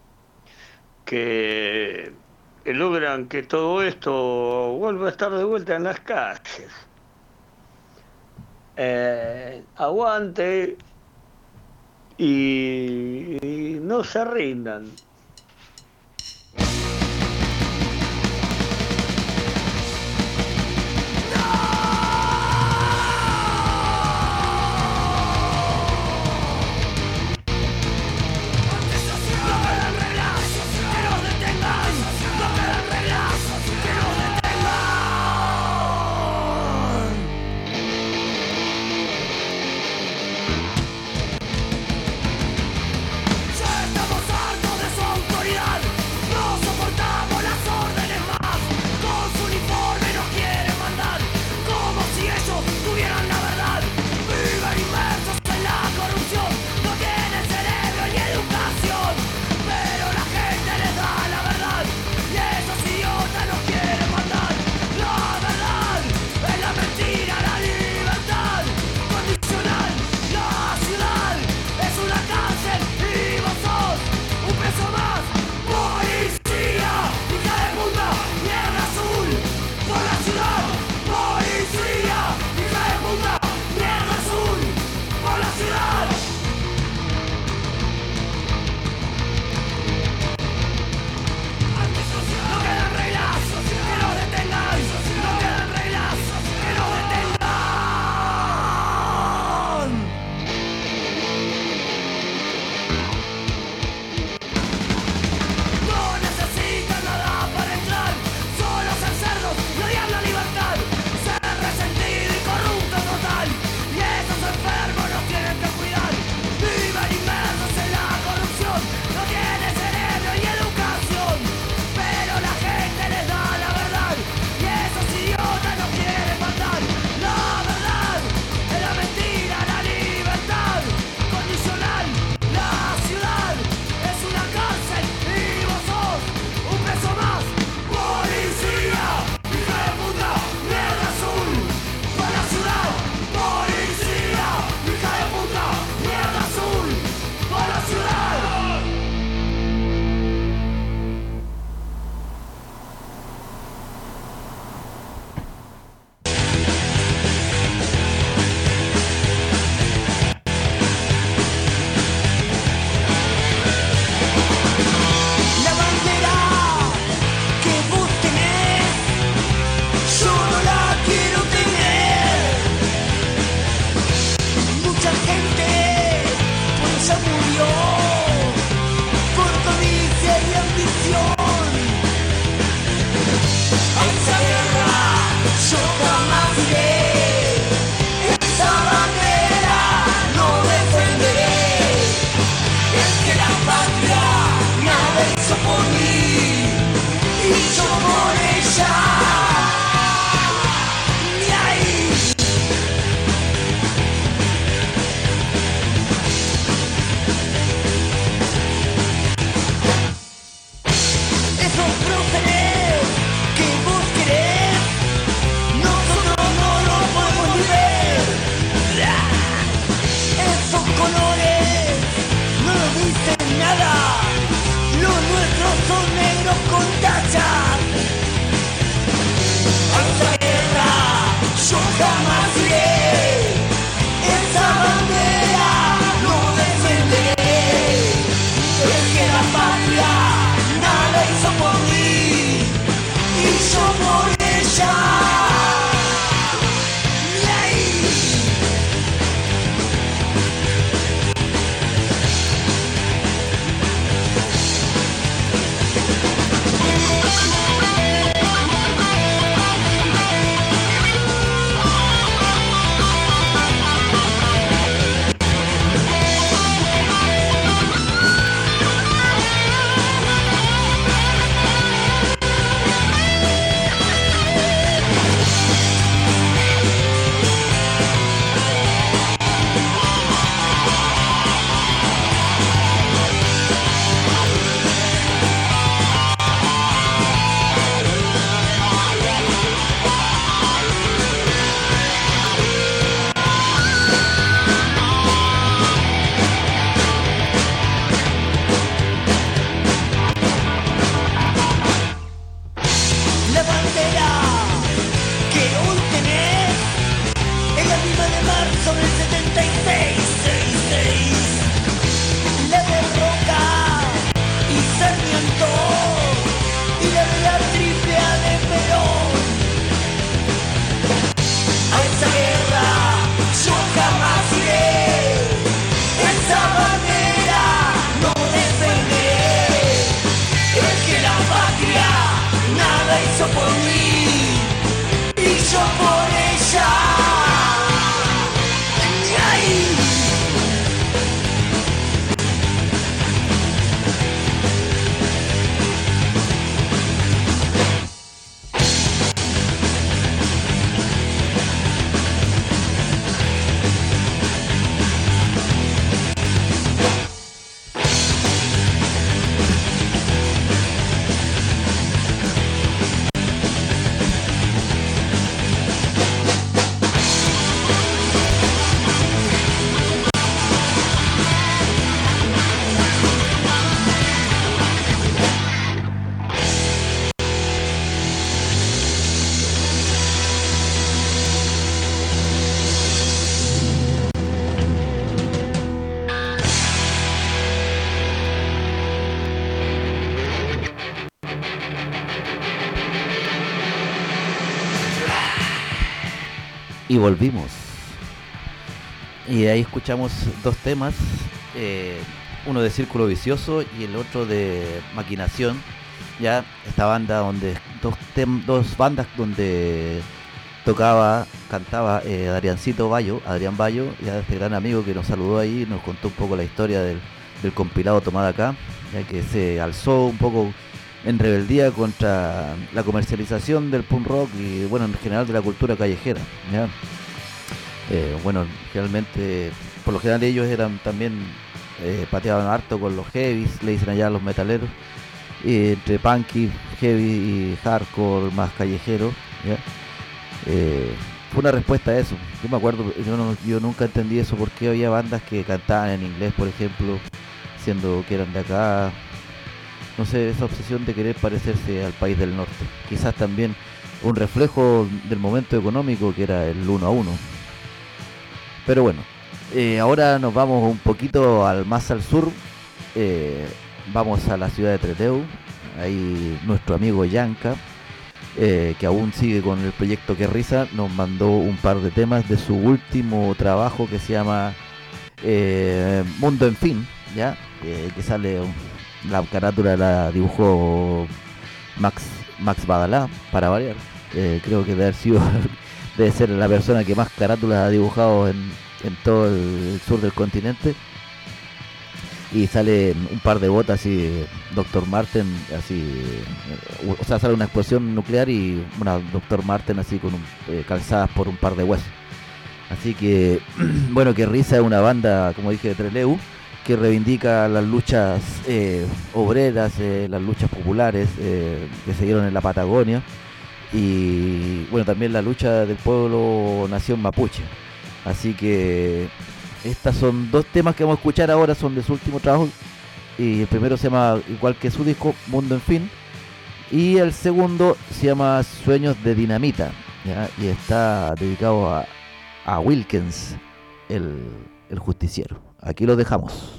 que logran que todo esto vuelva a estar de vuelta en las calles. Eh, aguante y, y no se rindan. Ya estamos hartos de su Y volvimos. Y ahí escuchamos dos temas, eh, uno de Círculo Vicioso y el otro de Maquinación. Ya esta banda donde dos, tem, dos bandas donde tocaba, cantaba eh, Adriancito Bayo, Adrián Bayo, ya este gran amigo que nos saludó ahí, nos contó un poco la historia del, del compilado Tomada Acá, ya que se alzó un poco en rebeldía contra la comercialización del punk rock y bueno, en general de la cultura callejera, ¿ya? Eh, bueno, generalmente, por lo general ellos eran también, eh, pateaban harto con los heavies, le dicen allá a los metaleros, y entre punky, heavy y hardcore más callejero, ¿ya? Eh, fue una respuesta a eso. Yo me acuerdo, yo, no, yo nunca entendí eso, porque había bandas que cantaban en inglés, por ejemplo, siendo que eran de acá. No sé, esa obsesión de querer parecerse al país del norte. Quizás también un reflejo del momento económico que era el uno a uno. Pero bueno, eh, ahora nos vamos un poquito al más al sur. Eh, vamos a la ciudad de Trelew. Ahí nuestro amigo Yanka, eh, que aún sigue con el proyecto Que Risa, nos mandó un par de temas de su último trabajo que se llama eh, Mundo en Fin, ¿ya? Eh, que sale... Un, la carátula la dibujó Max Max Badalá, para variar. Eh, creo que debe haber sido, debe ser la persona que más carátulas ha dibujado en, en todo el sur del continente. y sale un par de botas así, doctor Marten, así, o sea, sale una explosión nuclear y una doctor Marten así con un, eh, calzadas por un par de huesos. Así que, bueno, que Risa es una banda, como dije, de Trelew, que reivindica las luchas eh, obreras, eh, las luchas populares eh, que se dieron en la Patagonia, y bueno, también la lucha del pueblo nación mapuche. Así que estas son dos temas que vamos a escuchar ahora, son de su último trabajo, y el primero se llama, igual que su disco, Mundo en Fin, y el segundo se llama Sueños de Dinamita, ¿ya? Y está dedicado a, a Wilkins, el, el justiciero. Aquí lo dejamos.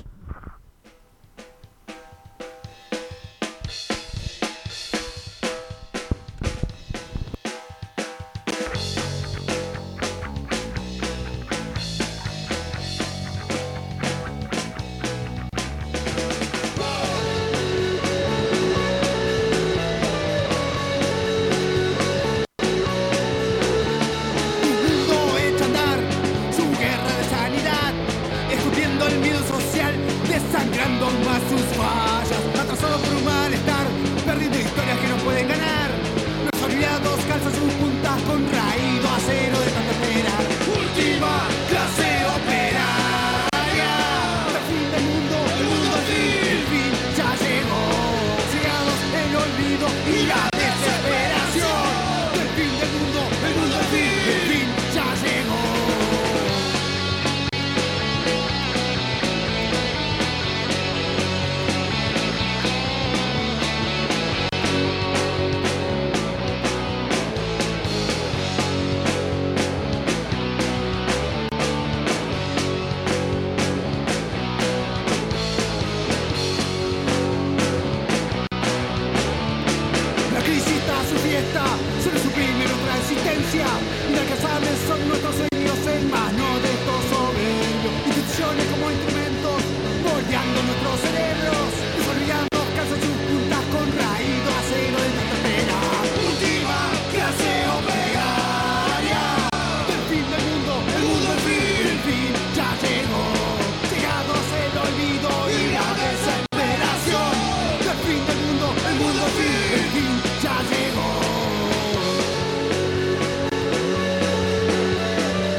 Ya llegó.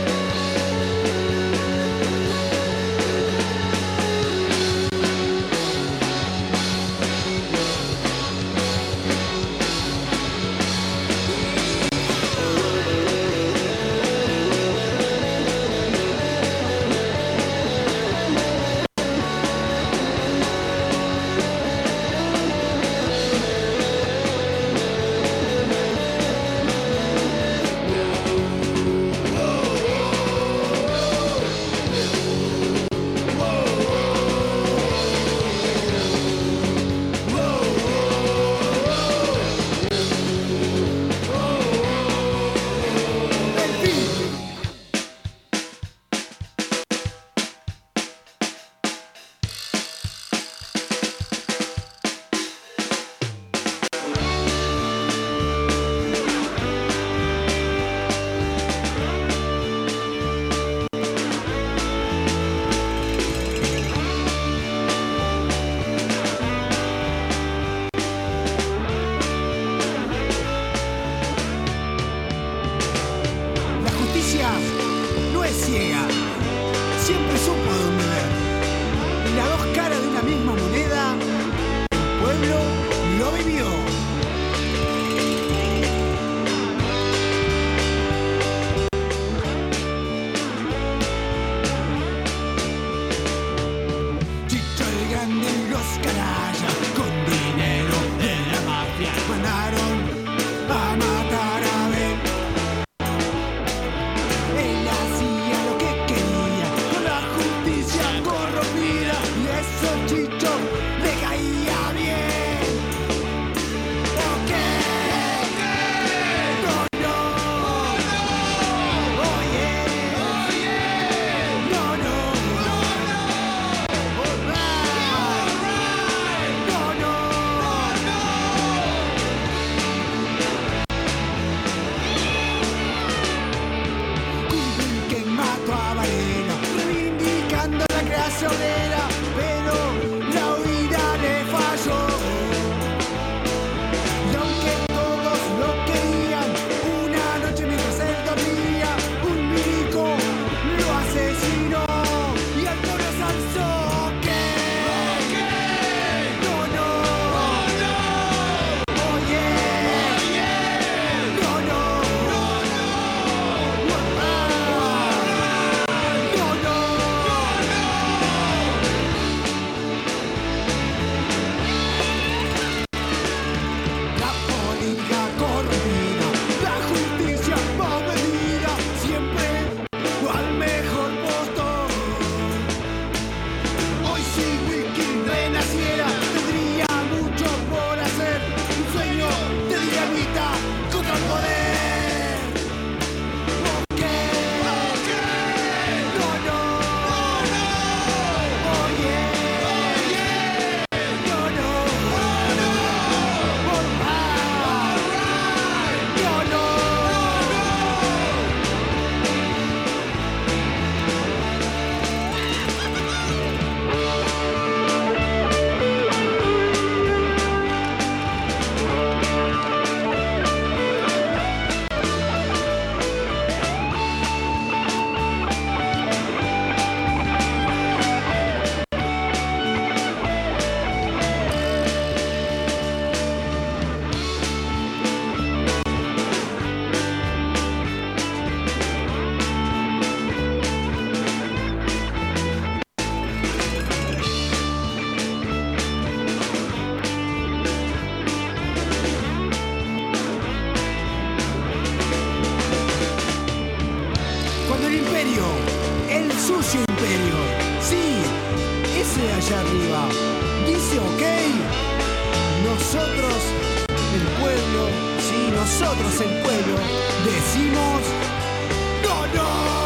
allá arriba. Dice ok. Nosotros, el pueblo, sí, nosotros el pueblo, decimos ¡no, no!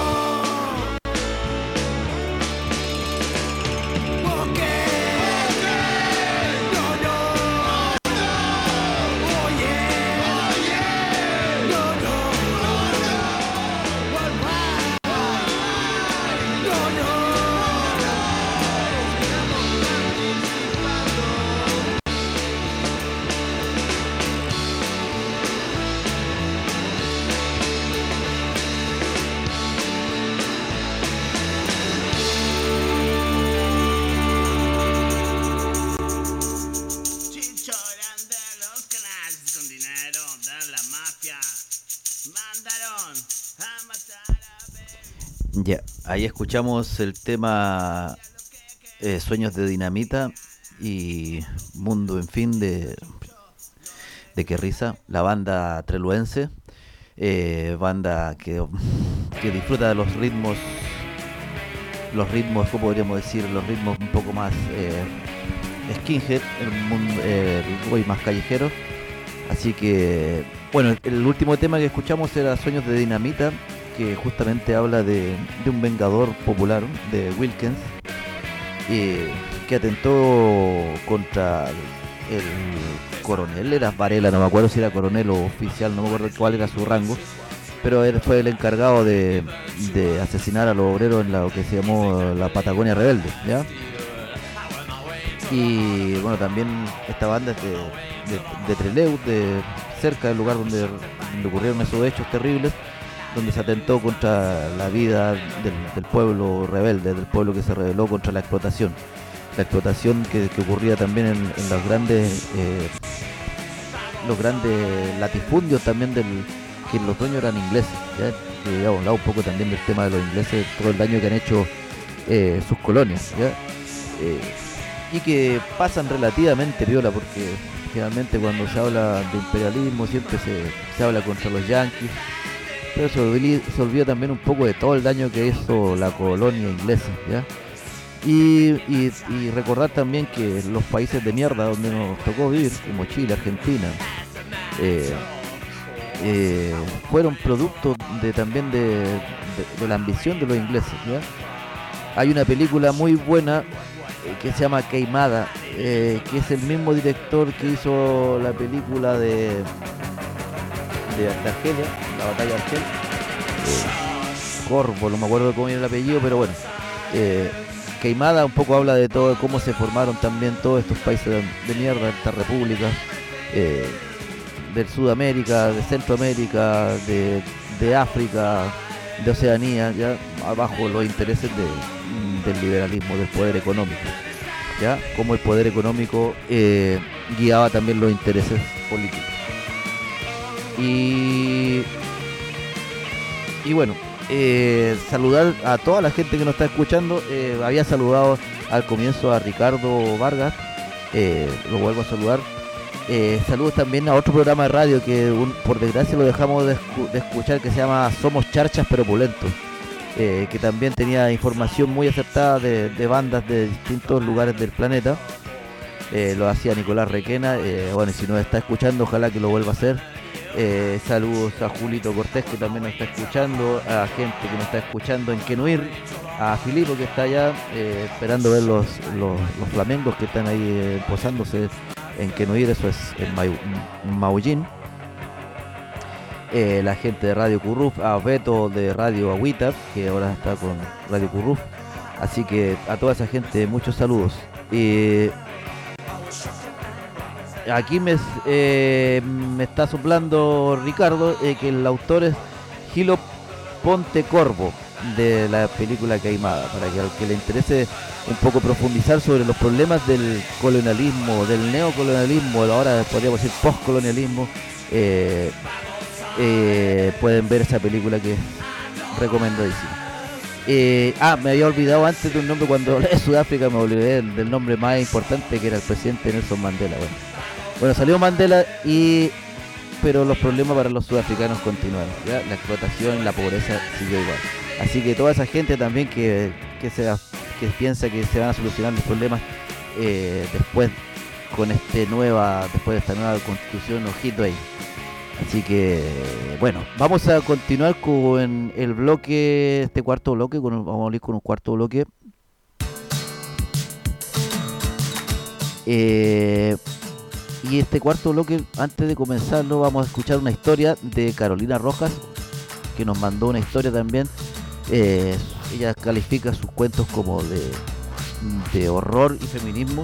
Ya, ahí escuchamos el tema eh, Sueños de Dinamita y Mundo en Fin de, de Qué Risa, la banda treluense, eh, banda que, que disfruta de los ritmos, los ritmos, ¿cómo podríamos decir? Los ritmos un poco más eh, skinhead, el mundo, eh, el más callejero. Así que, bueno, el, el último tema que escuchamos era Sueños de Dinamita, que justamente habla de, de un vengador popular de Wilkins eh, que atentó contra el, el coronel, era Varela, no me acuerdo si era coronel o oficial, no me acuerdo cuál era su rango, pero él fue el encargado de, de asesinar a los obreros en lo que se llamó la Patagonia Rebelde, ¿ya? Y bueno, también esta banda es de, de, de Trelew, de cerca del lugar donde, donde ocurrieron esos hechos terribles, donde se atentó contra la vida del, del pueblo rebelde, del pueblo que se rebeló contra la explotación. La explotación que, que ocurría también en, en los grandes eh, los grandes latifundios también, del que los dueños eran ingleses, ¿ya? Que ya hablado un poco también del tema de los ingleses, todo el daño que han hecho eh, sus colonias, ¿ya? Eh, y que pasan relativamente viola, porque generalmente cuando se habla de imperialismo siempre se, se habla contra los yanquis, pero se olvidó, se olvidó también un poco de todo el daño que hizo la colonia inglesa, ¿ya? Y, y, y recordar también que los países de mierda donde nos tocó vivir, como Chile, Argentina, eh, eh, fueron producto de también de, de, de la ambición de los ingleses, ¿ya? Hay una película muy buena eh, que se llama Queimada, eh, que es el mismo director que hizo la película de de Argelia, la batalla de Argel, eh, Corvo, no me acuerdo cómo era el apellido, pero bueno, eh, Queimada un poco habla de todo, cómo se formaron también todos estos países de, de mierda, estas repúblicas, eh, de Sudamérica, de Centroamérica, de, de África, de Oceanía, ya abajo los intereses de, del liberalismo, del poder económico, ya como el poder económico eh, guiaba también los intereses políticos. Y, y bueno, eh, saludar a toda la gente que nos está escuchando. Eh, había saludado al comienzo a Ricardo Vargas, eh, lo vuelvo a saludar. Eh, saludos también a otro programa de radio que un, por desgracia lo dejamos de, escu- de escuchar, que se llama Somos Charchas pero Pulentos, eh, que también tenía información muy acertada de, de bandas de distintos lugares del planeta. Eh, lo hacía Nicolás Requena, eh, bueno, y si nos está escuchando, ojalá que lo vuelva a hacer. Eh, saludos a Julito Cortés, que también nos está escuchando, a gente que nos está escuchando en Quenuir, a Filipo, que está allá eh, esperando ver los, los, los flamencos que están ahí eh, posándose en Quenuir, eso es en Mau- Maullín. Eh, la gente de Radio Curruf, a Beto de Radio Agüita, que ahora está con Radio Curruf. Así que a toda esa gente, muchos saludos. Eh, Aquí me, eh, me está soplando Ricardo eh, que el autor es Gilo Pontecorvo, de la película Queimada, para que al que le interese un poco profundizar sobre los problemas del colonialismo, del neocolonialismo, ahora podríamos decir postcolonialismo, eh, eh, pueden ver esa película, que es recomendadísima. Eh, ah, me había olvidado antes de un nombre, cuando hablé de Sudáfrica me olvidé del, del nombre más importante, que era el presidente Nelson Mandela. Bueno. Bueno, salió Mandela, y pero los problemas para los sudafricanos continuaron, ¿ya? La explotación, la pobreza siguió igual. Así que toda esa gente también que, que, se, que piensa que se van a solucionar los problemas eh, después con este nueva, después de esta nueva constitución, ojito ahí. Así que, bueno, vamos a continuar con el bloque, este cuarto bloque, con, vamos a ir con un cuarto bloque. Eh, y este cuarto bloque, antes de comenzarlo, vamos a escuchar una historia de Carolina Rojas, que nos mandó una historia también. Eh, ella califica sus cuentos como de, de horror y feminismo.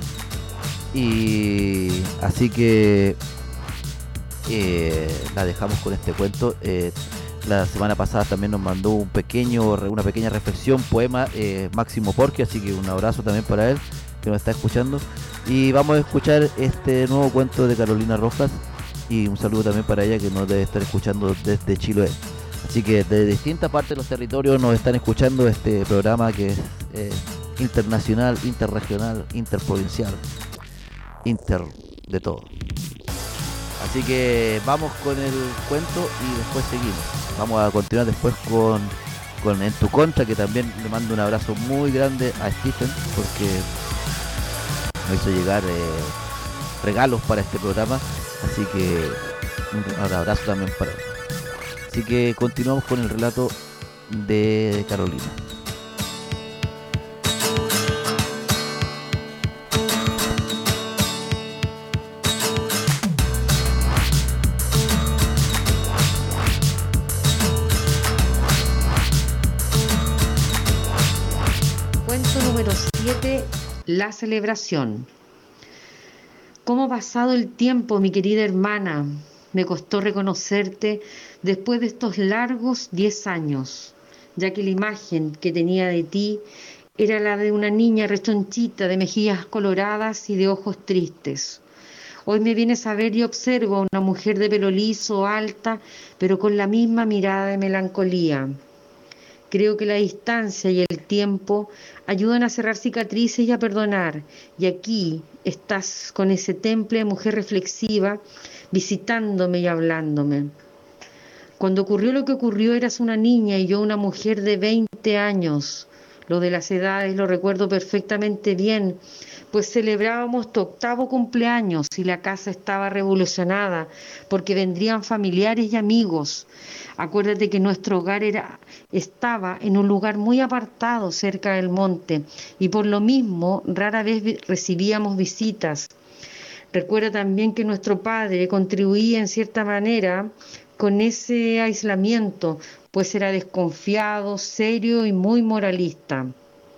Y así que eh, la dejamos con este cuento. Eh, la semana pasada también nos mandó un pequeño, una pequeña reflexión, poema, eh, Máximo Porqui, así que un abrazo también para él que nos está escuchando. Y vamos a escuchar este nuevo cuento de Carolina Rojas, y un saludo también para ella, que nos debe estar escuchando desde Chiloé. Así que de distintas partes de los territorios nos están escuchando este programa, que es eh, internacional, interregional, interprovincial, inter de todo. Así que vamos con el cuento y después seguimos. Vamos a continuar después con, con En tu contra, que también le mando un abrazo muy grande a Stephen, porque me hizo llegar eh, regalos para este programa. Así que un abrazo también para él. Así que continuamos con el relato de Carolina. Cuento número siete, la celebración. ¿Cómo ha pasado el tiempo, mi querida hermana? Me costó reconocerte después de estos largos diez años, ya que la imagen que tenía de ti era la de una niña rechonchita, de mejillas coloradas y de ojos tristes. Hoy me vienes a ver y observo a una mujer de pelo liso, alta, pero con la misma mirada de melancolía. Creo que la distancia y el tiempo ayudan a cerrar cicatrices y a perdonar, y aquí estás con ese temple de mujer reflexiva, visitándome y hablándome. Cuando ocurrió lo que ocurrió eras una niña y yo una mujer de veinte años. Lo de las edades lo recuerdo perfectamente bien, pues celebrábamos tu octavo cumpleaños y la casa estaba revolucionada porque vendrían familiares y amigos. Acuérdate que nuestro hogar era, estaba en un lugar muy apartado cerca del monte y por lo mismo rara vez recibíamos visitas. Recuerda también que nuestro padre contribuía en cierta manera con ese aislamiento, pues era desconfiado, serio y muy moralista.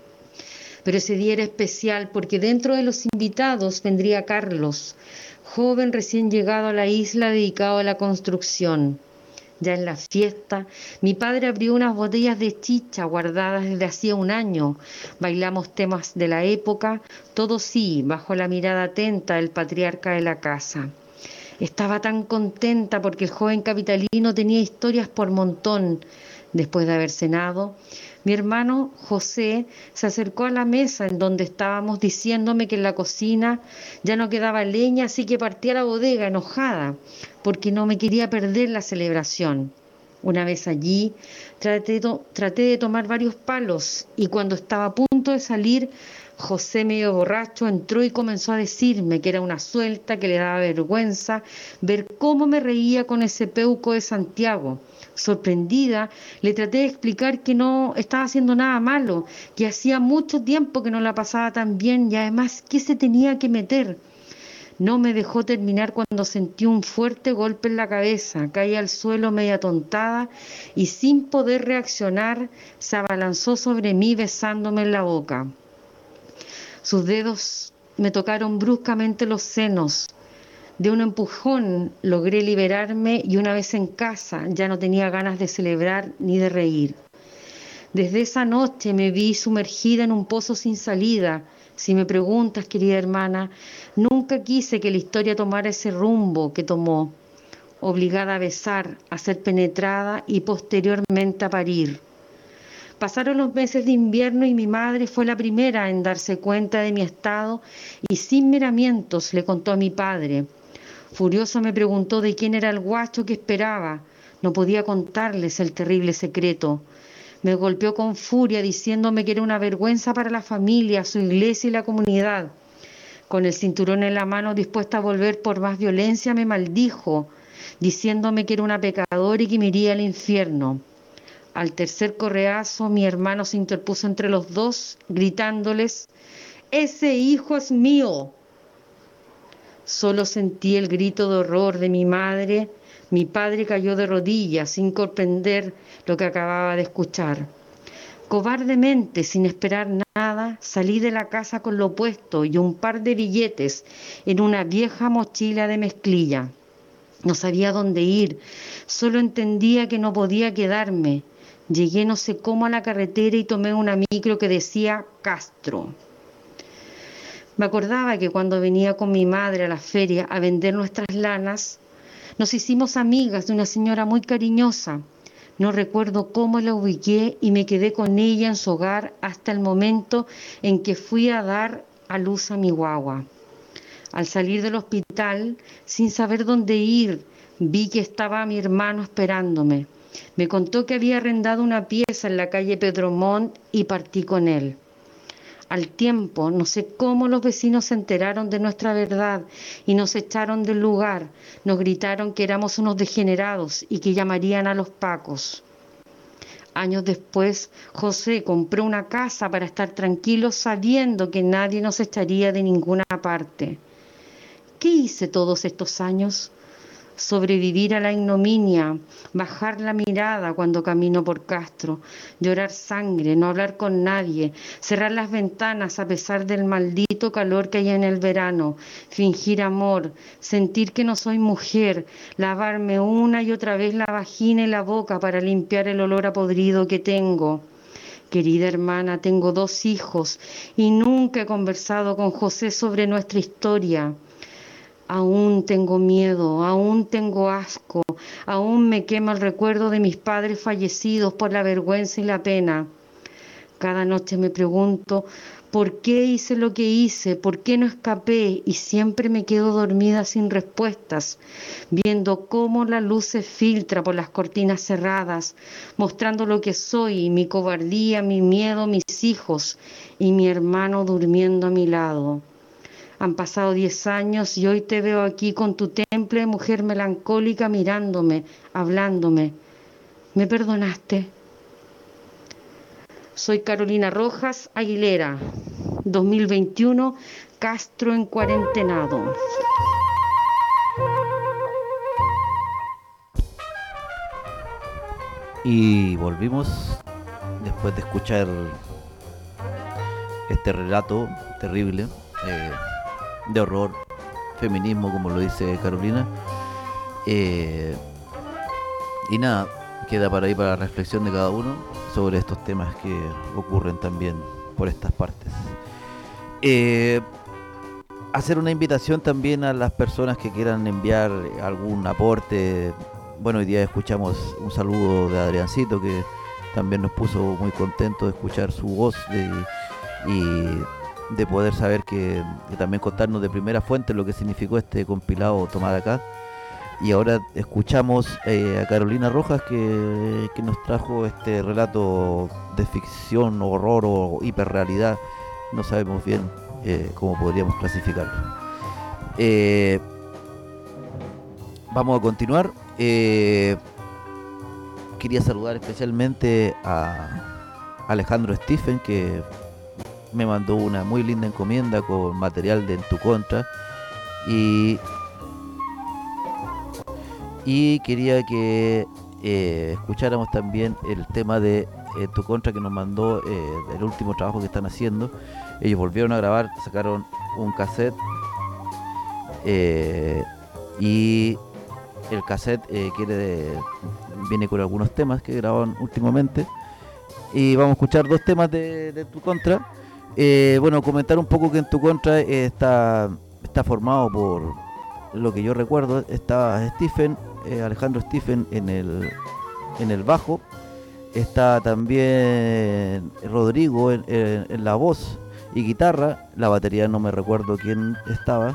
Pero ese día era especial porque dentro de los invitados vendría Carlos, joven recién llegado a la isla dedicado a la construcción. Ya en la fiesta, mi padre abrió unas botellas de chicha guardadas desde hacía un año. Bailamos temas de la época, todo sí, bajo la mirada atenta del patriarca de la casa. Estaba tan contenta porque el joven capitalino tenía historias por montón. Después de haber cenado, mi hermano José se acercó a la mesa en donde estábamos diciéndome que en la cocina ya no quedaba leña, así que partí a la bodega enojada porque no me quería perder la celebración. Una vez allí traté, to- traté de tomar varios palos y cuando estaba a punto de salir, José, medio borracho, entró y comenzó a decirme que era una suelta, que le daba vergüenza ver cómo me reía con ese peuco de Santiago. Sorprendida, le traté de explicar que no estaba haciendo nada malo, que hacía mucho tiempo que no la pasaba tan bien y además que se tenía que meter. No me dejó terminar cuando sentí un fuerte golpe en la cabeza, caí al suelo media tontada y sin poder reaccionar se abalanzó sobre mí besándome en la boca. Sus dedos me tocaron bruscamente los senos. De un empujón logré liberarme y una vez en casa ya no tenía ganas de celebrar ni de reír. Desde esa noche me vi sumergida en un pozo sin salida. Si me preguntas, querida hermana, nunca quise que la historia tomara ese rumbo que tomó, obligada a besar, a ser penetrada y posteriormente a parir. Pasaron los meses de invierno y mi madre fue la primera en darse cuenta de mi estado y sin miramientos le contó a mi padre. Furioso me preguntó de quién era el guacho que esperaba. No podía contarles el terrible secreto. Me golpeó con furia diciéndome que era una vergüenza para la familia, su iglesia y la comunidad. Con el cinturón en la mano, dispuesta a volver por más violencia, me maldijo, diciéndome que era una pecadora y que me iría al infierno. Al tercer correazo, mi hermano se interpuso entre los dos, gritándoles: ¡ese hijo es mío! Solo sentí el grito de horror de mi madre. Mi padre cayó de rodillas sin comprender lo que acababa de escuchar. Cobardemente, sin esperar nada, salí de la casa con lo puesto y un par de billetes en una vieja mochila de mezclilla. No sabía dónde ir, solo entendía que no podía quedarme. Llegué no sé cómo a la carretera y tomé una micro que decía Castro. Me acordaba que cuando venía con mi madre a la feria a vender nuestras lanas, nos hicimos amigas de una señora muy cariñosa. No recuerdo cómo la ubiqué y me quedé con ella en su hogar hasta el momento en que fui a dar a luz a mi guagua. Al salir del hospital, sin saber dónde ir, vi que estaba mi hermano esperándome. Me contó que había arrendado una pieza en la calle Pedro Montt y partí con él. Al tiempo, no sé cómo los vecinos se enteraron de nuestra verdad y nos echaron del lugar. Nos gritaron que éramos unos degenerados y que llamarían a los pacos. Años después, José compró una casa para estar tranquilo sabiendo que nadie nos echaría de ninguna parte. ¿Qué hice todos estos años? Sobrevivir a la ignominia, bajar la mirada cuando camino por Castro, llorar sangre, no hablar con nadie, cerrar las ventanas a pesar del maldito calor que hay en el verano, fingir amor, sentir que no soy mujer, lavarme una y otra vez la vagina y la boca para limpiar el olor a podrido que tengo. Querida hermana, tengo dos hijos y nunca he conversado con José sobre nuestra historia. Aún tengo miedo, aún tengo asco, aún me quema el recuerdo de mis padres fallecidos por la vergüenza y la pena. Cada noche me pregunto, ¿por qué hice lo que hice? ¿Por qué no escapé? Y siempre me quedo dormida sin respuestas, viendo cómo la luz se filtra por las cortinas cerradas, mostrando lo que soy, mi cobardía, mi miedo, mis hijos y mi hermano durmiendo a mi lado. Han pasado diez años y hoy te veo aquí con tu temple de mujer melancólica mirándome, hablándome. ¿Me perdonaste? Soy Carolina Rojas Aguilera, dos mil veintiuno, Castro en cuarentenado. Y volvimos después de escuchar este relato terrible. Eh, de horror, feminismo, como lo dice Carolina, eh, y nada, queda para ahí para la reflexión de cada uno sobre estos temas que ocurren también por estas partes. Eh, hacer una invitación también a las personas que quieran enviar algún aporte. Bueno, hoy día escuchamos un saludo de Adriancito, que también nos puso muy contento de escuchar su voz de, y de poder saber que, que también contarnos de primera fuente lo que significó este compilado tomado acá. Y ahora escuchamos eh, a Carolina Rojas, que, que nos trajo este relato de ficción, horror o hiperrealidad. No sabemos bien eh, cómo podríamos clasificarlo. Eh, vamos a continuar. Eh, quería saludar especialmente a Alejandro Stephen, que me mandó una muy linda encomienda con material de En Tu Contra, y y quería que eh, escucháramos también el tema de En Tu Contra, que nos mandó eh, el último trabajo que están haciendo. Ellos volvieron a grabar, sacaron un cassette eh, y el cassette eh, quiere de, viene con algunos temas que grabaron últimamente, y vamos a escuchar dos temas de, de En Tu Contra. Eh, bueno, comentar un poco que En Tu Contra eh, está, está formado por, lo que yo recuerdo, está Stephen, eh, Alejandro Stephen en el, en el bajo, está también Rodrigo en, en, en la voz y guitarra, la batería no me recuerdo quién estaba,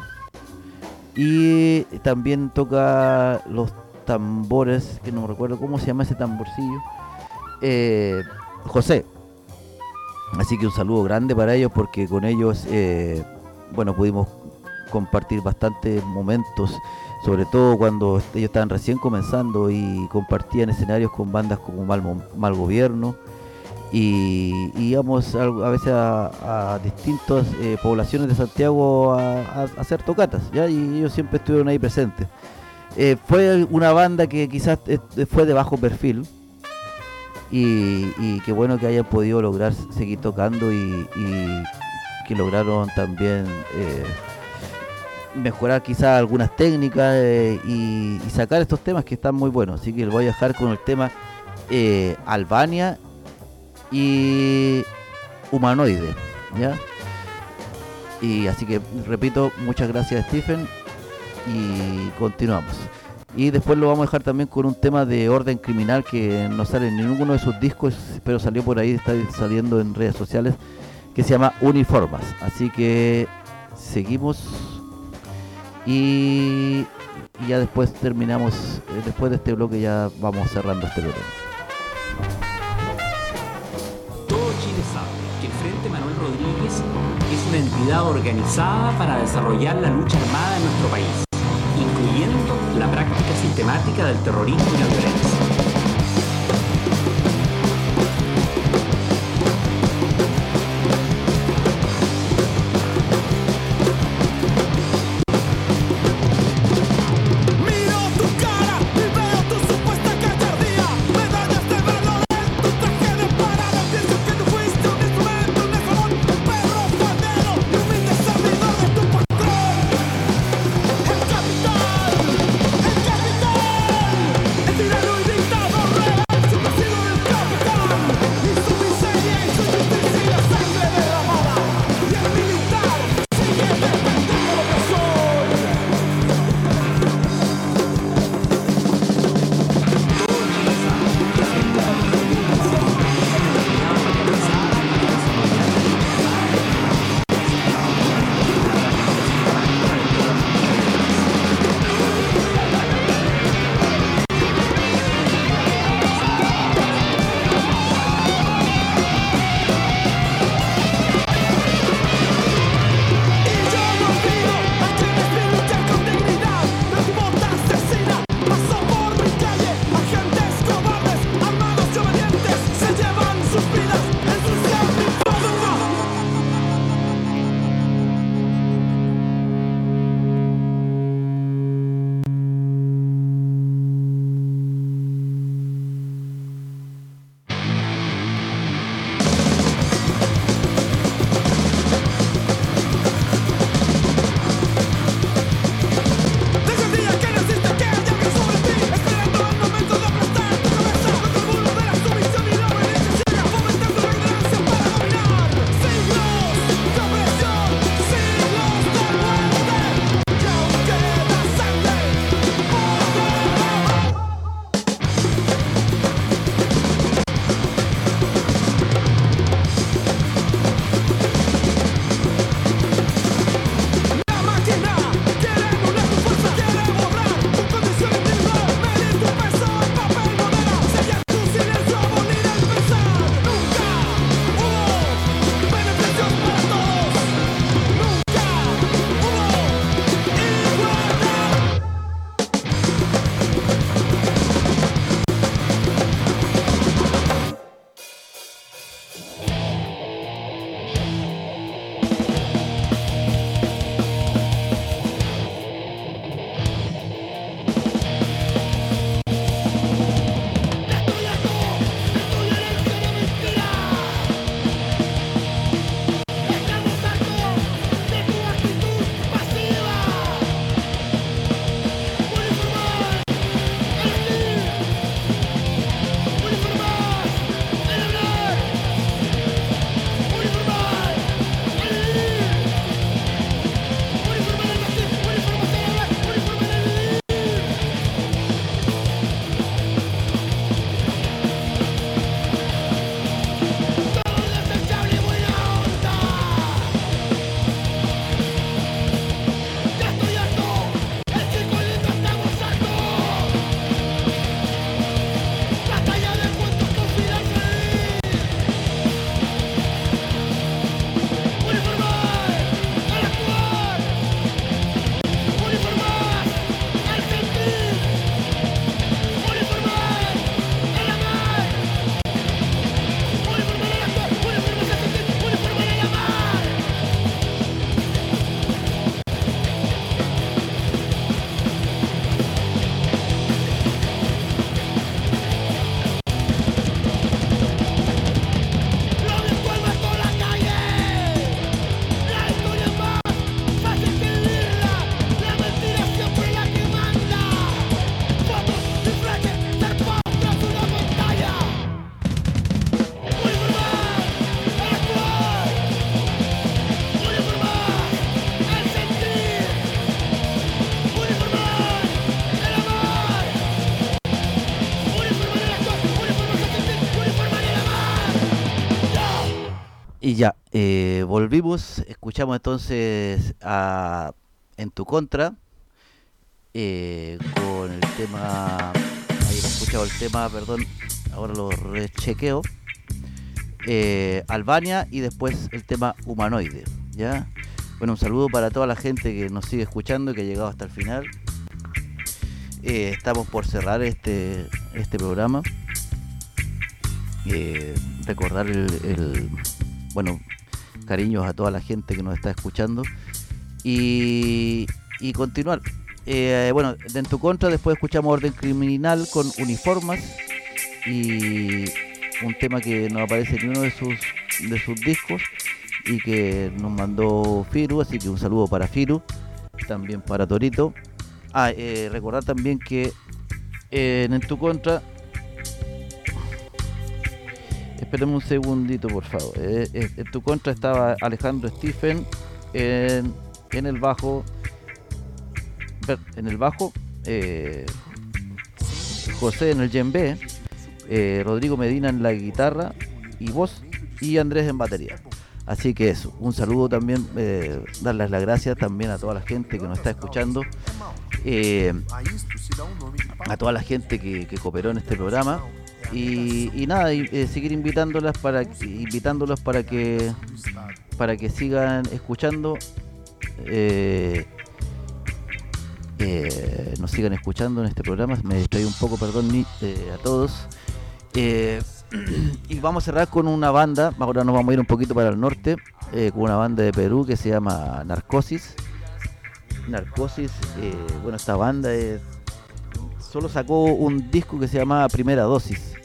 y también toca los tambores, que no me recuerdo cómo se llama ese tamborcillo, eh, José. Así que un saludo grande para ellos, porque con ellos, eh, bueno, pudimos compartir bastantes momentos, sobre todo cuando ellos estaban recién comenzando y compartían escenarios con bandas como Mal, Mal Gobierno, y, y íbamos a, a veces a, a distintas eh, poblaciones de Santiago a, a, a hacer tocatas, ¿ya? Y ellos siempre estuvieron ahí presentes. Eh, fue una banda que quizás eh, fue de bajo perfil, y, y qué bueno que hayan podido lograr seguir tocando y, y que lograron también eh, mejorar quizás algunas técnicas eh, y, y sacar estos temas que están muy buenos. Así que les voy a dejar con el tema eh, Albania y Humanoide, ¿ya? Y así que repito, muchas gracias, Stephen, y continuamos. Y después lo vamos a dejar también con un tema de Orden Criminal que no sale en ninguno de sus discos, pero salió por ahí, está saliendo en redes sociales, que se llama Uniformas. Así que seguimos y, y ya después terminamos, eh, después de este bloque ya vamos cerrando este programa. Todo Chile sabe que el Frente Manuel Rodríguez es una entidad organizada para desarrollar la lucha armada en nuestro país, incluyendo la práctica sistemática del terrorismo y la violencia. Tirano y dictador. Y ya, eh, volvimos, escuchamos entonces a En tu contra, eh, con el tema, ahí he escuchado el tema, perdón, ahora lo rechequeo, eh, Albania y después el tema Humanoide, ¿ya? Bueno, un saludo para toda la gente que nos sigue escuchando y que ha llegado hasta el final. Eh, estamos por cerrar este, este programa. Eh, recordar el, el bueno, cariños a toda la gente que nos está escuchando y, y continuar. Eh, bueno, de En tu contra, después escuchamos Orden Criminal con Uniformas y un tema que no aparece en uno de sus de sus discos y que nos mandó Firu, así que un saludo para Firu, también para Torito. Ah, eh, recordar también que eh, en tu contra, espérame un segundito por favor, eh, eh, en tu contra estaba Alejandro Stephen en, en el bajo, en el bajo, eh, José en el djembe, eh, Rodrigo Medina en la guitarra y voz, y Andrés en batería. Así que eso, un saludo también, eh, darles las gracias también a toda la gente que nos está escuchando, eh, a toda la gente que, que cooperó en este programa y, y nada, y, eh, seguir invitándolas para invitándolos para que para que sigan escuchando, eh, eh, nos sigan escuchando en este programa. Me distraí un poco, perdón, eh, a todos. Eh, y vamos a cerrar con una banda, ahora nos vamos a ir un poquito para el norte, eh, con una banda de Perú que se llama Narcosis. Narcosis, eh, bueno, esta banda eh, solo sacó un disco que se llamaba Primera Dosis.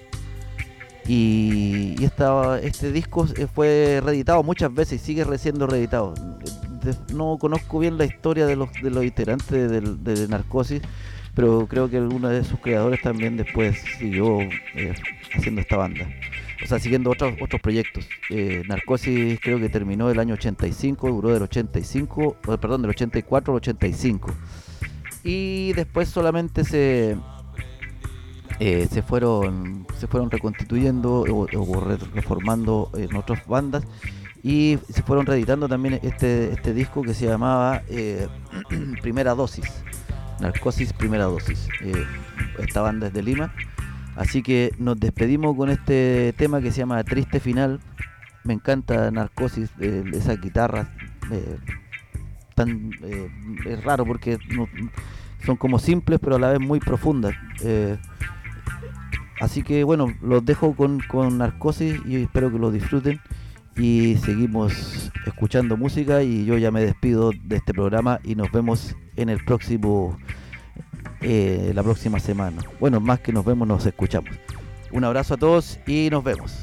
Y, y esta, este disco fue reeditado muchas veces y sigue siendo reeditado. No conozco bien la historia de los, de los integrantes de, de, de Narcosis, pero creo que alguno de sus creadores también después siguió eh, haciendo esta banda, o sea, siguiendo otros otros proyectos. eh, Narcosis creo que terminó el año ochenta y cinco, duró del ochenta y cinco, oh, perdón, del ochenta y cuatro al ochenta y cinco, y después solamente se eh, se fueron se fueron reconstituyendo o, o reformando en otras bandas, y se fueron reeditando también este este disco que se llamaba eh, Primera Dosis, Narcosis Primera Dosis. Eh, esta banda es de Lima. Así que nos despedimos con este tema que se llama Triste Final. Me encanta Narcosis, eh, esas guitarras eh, tan eh, es raro porque no, son como simples pero a la vez muy profundas. Eh, así que bueno, los dejo con, con Narcosis y espero que lo disfruten. Y seguimos escuchando música y yo ya me despido de este programa y nos vemos en el próximo eh, la próxima semana. Bueno, más que nos vemos, nos escuchamos. Un abrazo a todos y nos vemos.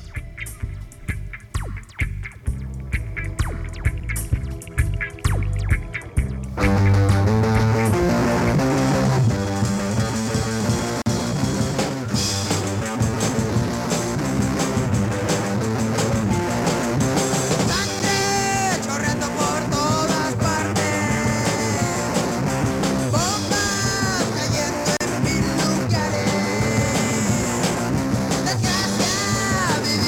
Desgracia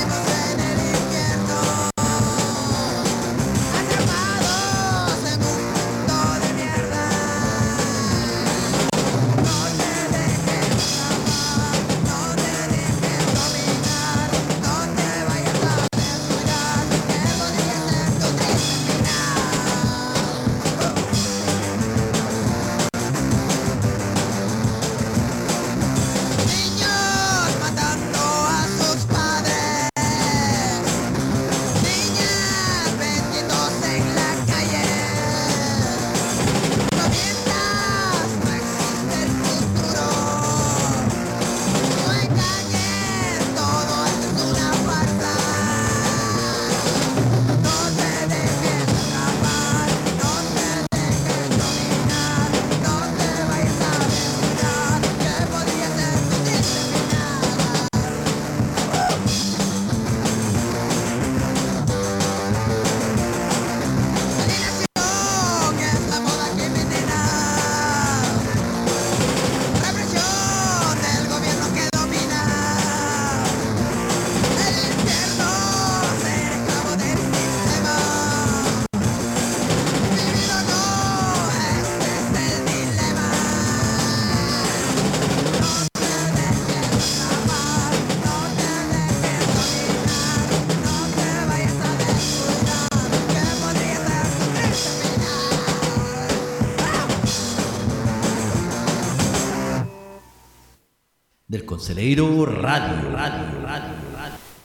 del Conselheiro Radio, Radio, Radio, Radio.